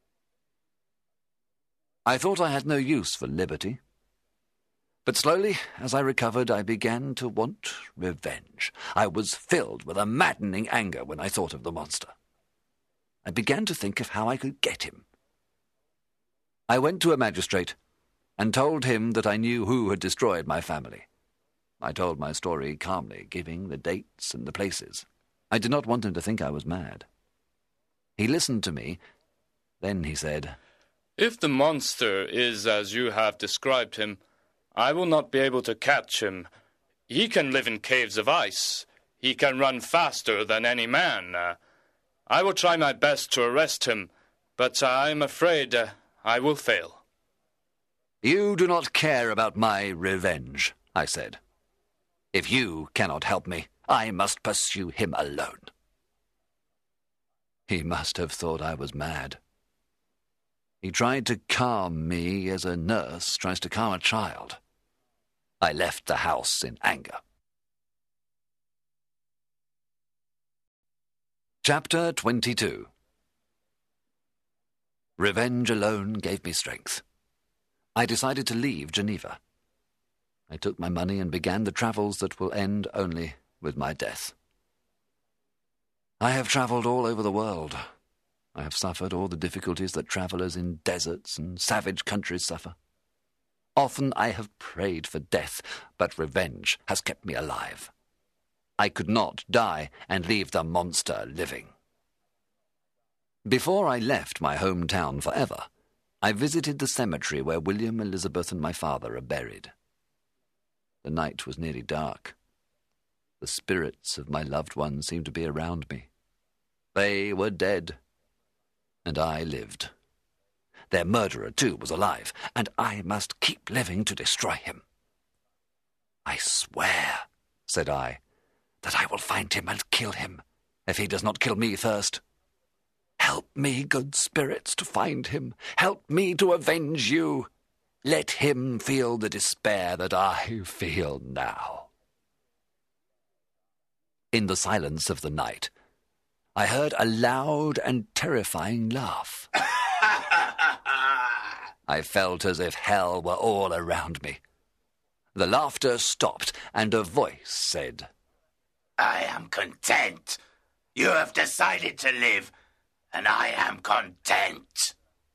Speaker 1: I thought I had no use for liberty. But slowly, as I recovered, I began to want revenge. I was filled with a maddening anger when I thought of the monster. I began to think of how I could get him. I went to a magistrate and told him that I knew who had destroyed my family. I told my story calmly, giving the dates and the places. I did not want him to think I was mad. He listened to me. Then he said,
Speaker 2: "If the monster is as you have described him, I will not be able to catch him. He can live in caves of ice. He can run faster than any man. Uh, I will try my best to arrest him, but I am afraid uh, I will fail."
Speaker 1: "You do not care about my revenge," I said. "If you cannot help me, I must pursue him alone." He must have thought I was mad. He tried to calm me as a nurse tries to calm a child. I left the house in anger. Chapter twenty-two. Revenge alone gave me strength. I decided to leave Geneva. I took my money and began the travels that will end only with my death. I have travelled all over the world. I have suffered all the difficulties that travellers in deserts and savage countries suffer. Often I have prayed for death, but revenge has kept me alive. I could not die and leave the monster living. Before I left my hometown forever, I visited the cemetery where William, Elizabeth, and my father are buried. The night was nearly dark. The spirits of my loved ones seemed to be around me. They were dead, and I lived. Their murderer, too, was alive, and I must keep living to destroy him. I swear, said I, that I will find him and kill him, if he does not kill me first. Help me, good spirits, to find him. Help me to avenge you. Let him feel the despair that I feel now. In the silence of the night, I heard a loud and terrifying laugh. I felt as if hell were all around me. The laughter stopped, and a voice said,
Speaker 5: I am content. You have decided to live, and I am content.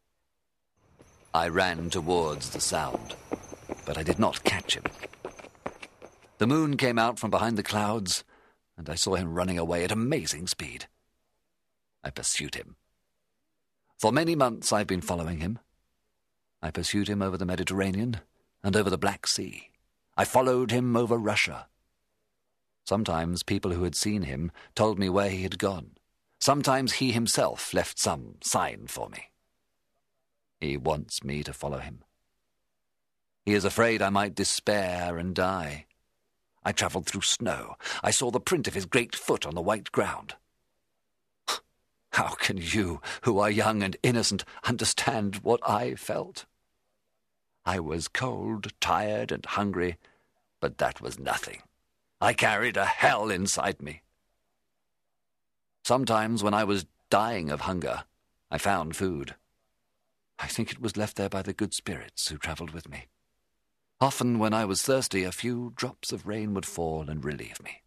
Speaker 1: I ran towards the sound, but I did not catch him. The moon came out from behind the clouds, and I saw him running away at amazing speed. I pursued him. For many months I've been following him. I pursued him over the Mediterranean and over the Black Sea. I followed him over Russia. Sometimes people who had seen him told me where he had gone. Sometimes he himself left some sign for me. He wants me to follow him. He is afraid I might despair and die. I travelled through snow. I saw the print of his great foot on the white ground. How can you, who are young and innocent, understand what I felt? I was cold, tired, and hungry, but that was nothing. I carried a hell inside me. Sometimes when I was dying of hunger, I found food. I think it was left there by the good spirits who travelled with me. Often when I was thirsty, a few drops of rain would fall and relieve me.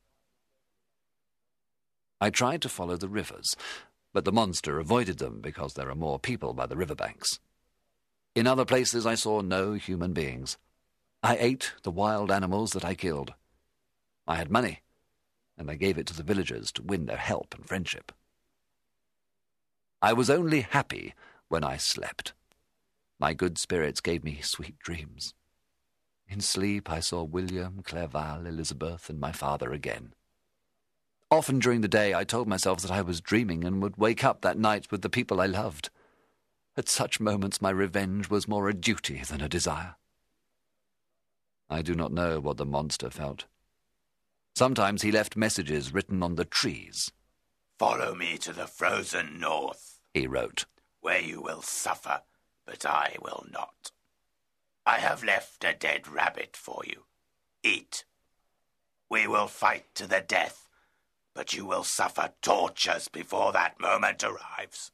Speaker 1: I tried to follow the rivers, but the monster avoided them because there are more people by the riverbanks. In other places I saw no human beings. I ate the wild animals that I killed. I had money, and I gave it to the villagers to win their help and friendship. I was only happy when I slept. My good spirits gave me sweet dreams. In sleep I saw William, Clerval, Elizabeth, and my father again. Often during the day I told myself that I was dreaming and would wake up that night with the people I loved. At such moments my revenge was more a duty than a desire. I do not know what the monster felt. Sometimes he left messages written on the trees.
Speaker 5: Follow me to the frozen north,
Speaker 1: he wrote,
Speaker 5: where you will suffer, but I will not. I have left a dead rabbit for you. Eat. We will fight to the death, but you will suffer tortures before that moment arrives.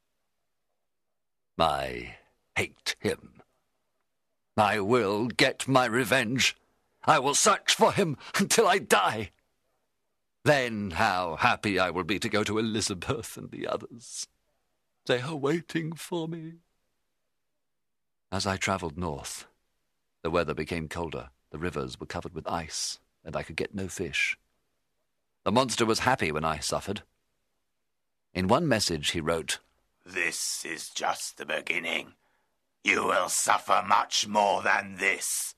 Speaker 1: I hate him. I will get my revenge. I will search for him until I die. Then how happy I will be to go to Elizabeth and the others. They are waiting for me. As I travelled north, the weather became colder, the rivers were covered with ice, and I could get no fish. The monster was happy when I suffered. In one message he wrote,
Speaker 5: This is just the beginning. You will suffer much more than this.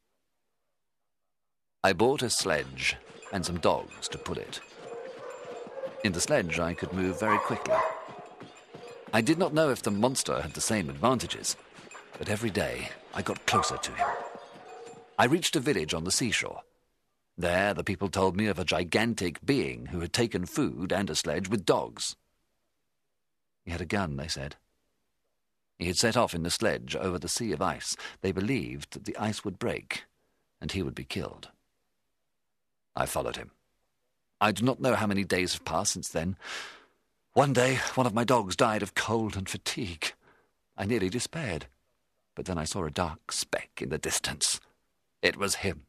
Speaker 1: I bought a sledge and some dogs to pull it. In the sledge I could move very quickly. I did not know if the monster had the same advantages, but every day I got closer to him. I reached a village on the seashore. There the people told me of a gigantic being who had taken food and a sledge with dogs. He had a gun, they said. He had set off in the sledge over the sea of ice. They believed that the ice would break, and he would be killed. I followed him. I do not know how many days have passed since then. One day, one of my dogs died of cold and fatigue. I nearly despaired, but then I saw a dark speck in the distance. It was him.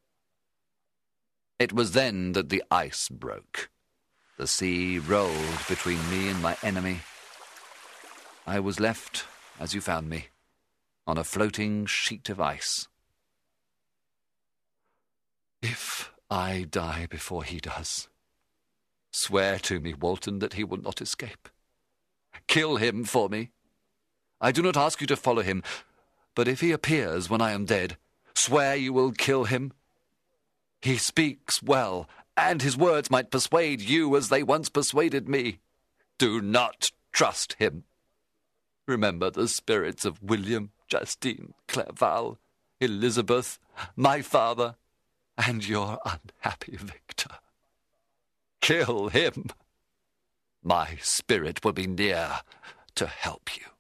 Speaker 1: It was then that the ice broke. The sea rolled between me and my enemy. I was left, as you found me, on a floating sheet of ice. If I die before he does, swear to me, Walton, that he will not escape. Kill him for me. I do not ask you to follow him, but if he appears when I am dead, swear you will kill him. He speaks well, and his words might persuade you as they once persuaded me. Do not trust him. Remember the spirits of William, Justine, Clerval, Elizabeth, my father, and your unhappy Victor. Kill him. My spirit will be near to help you.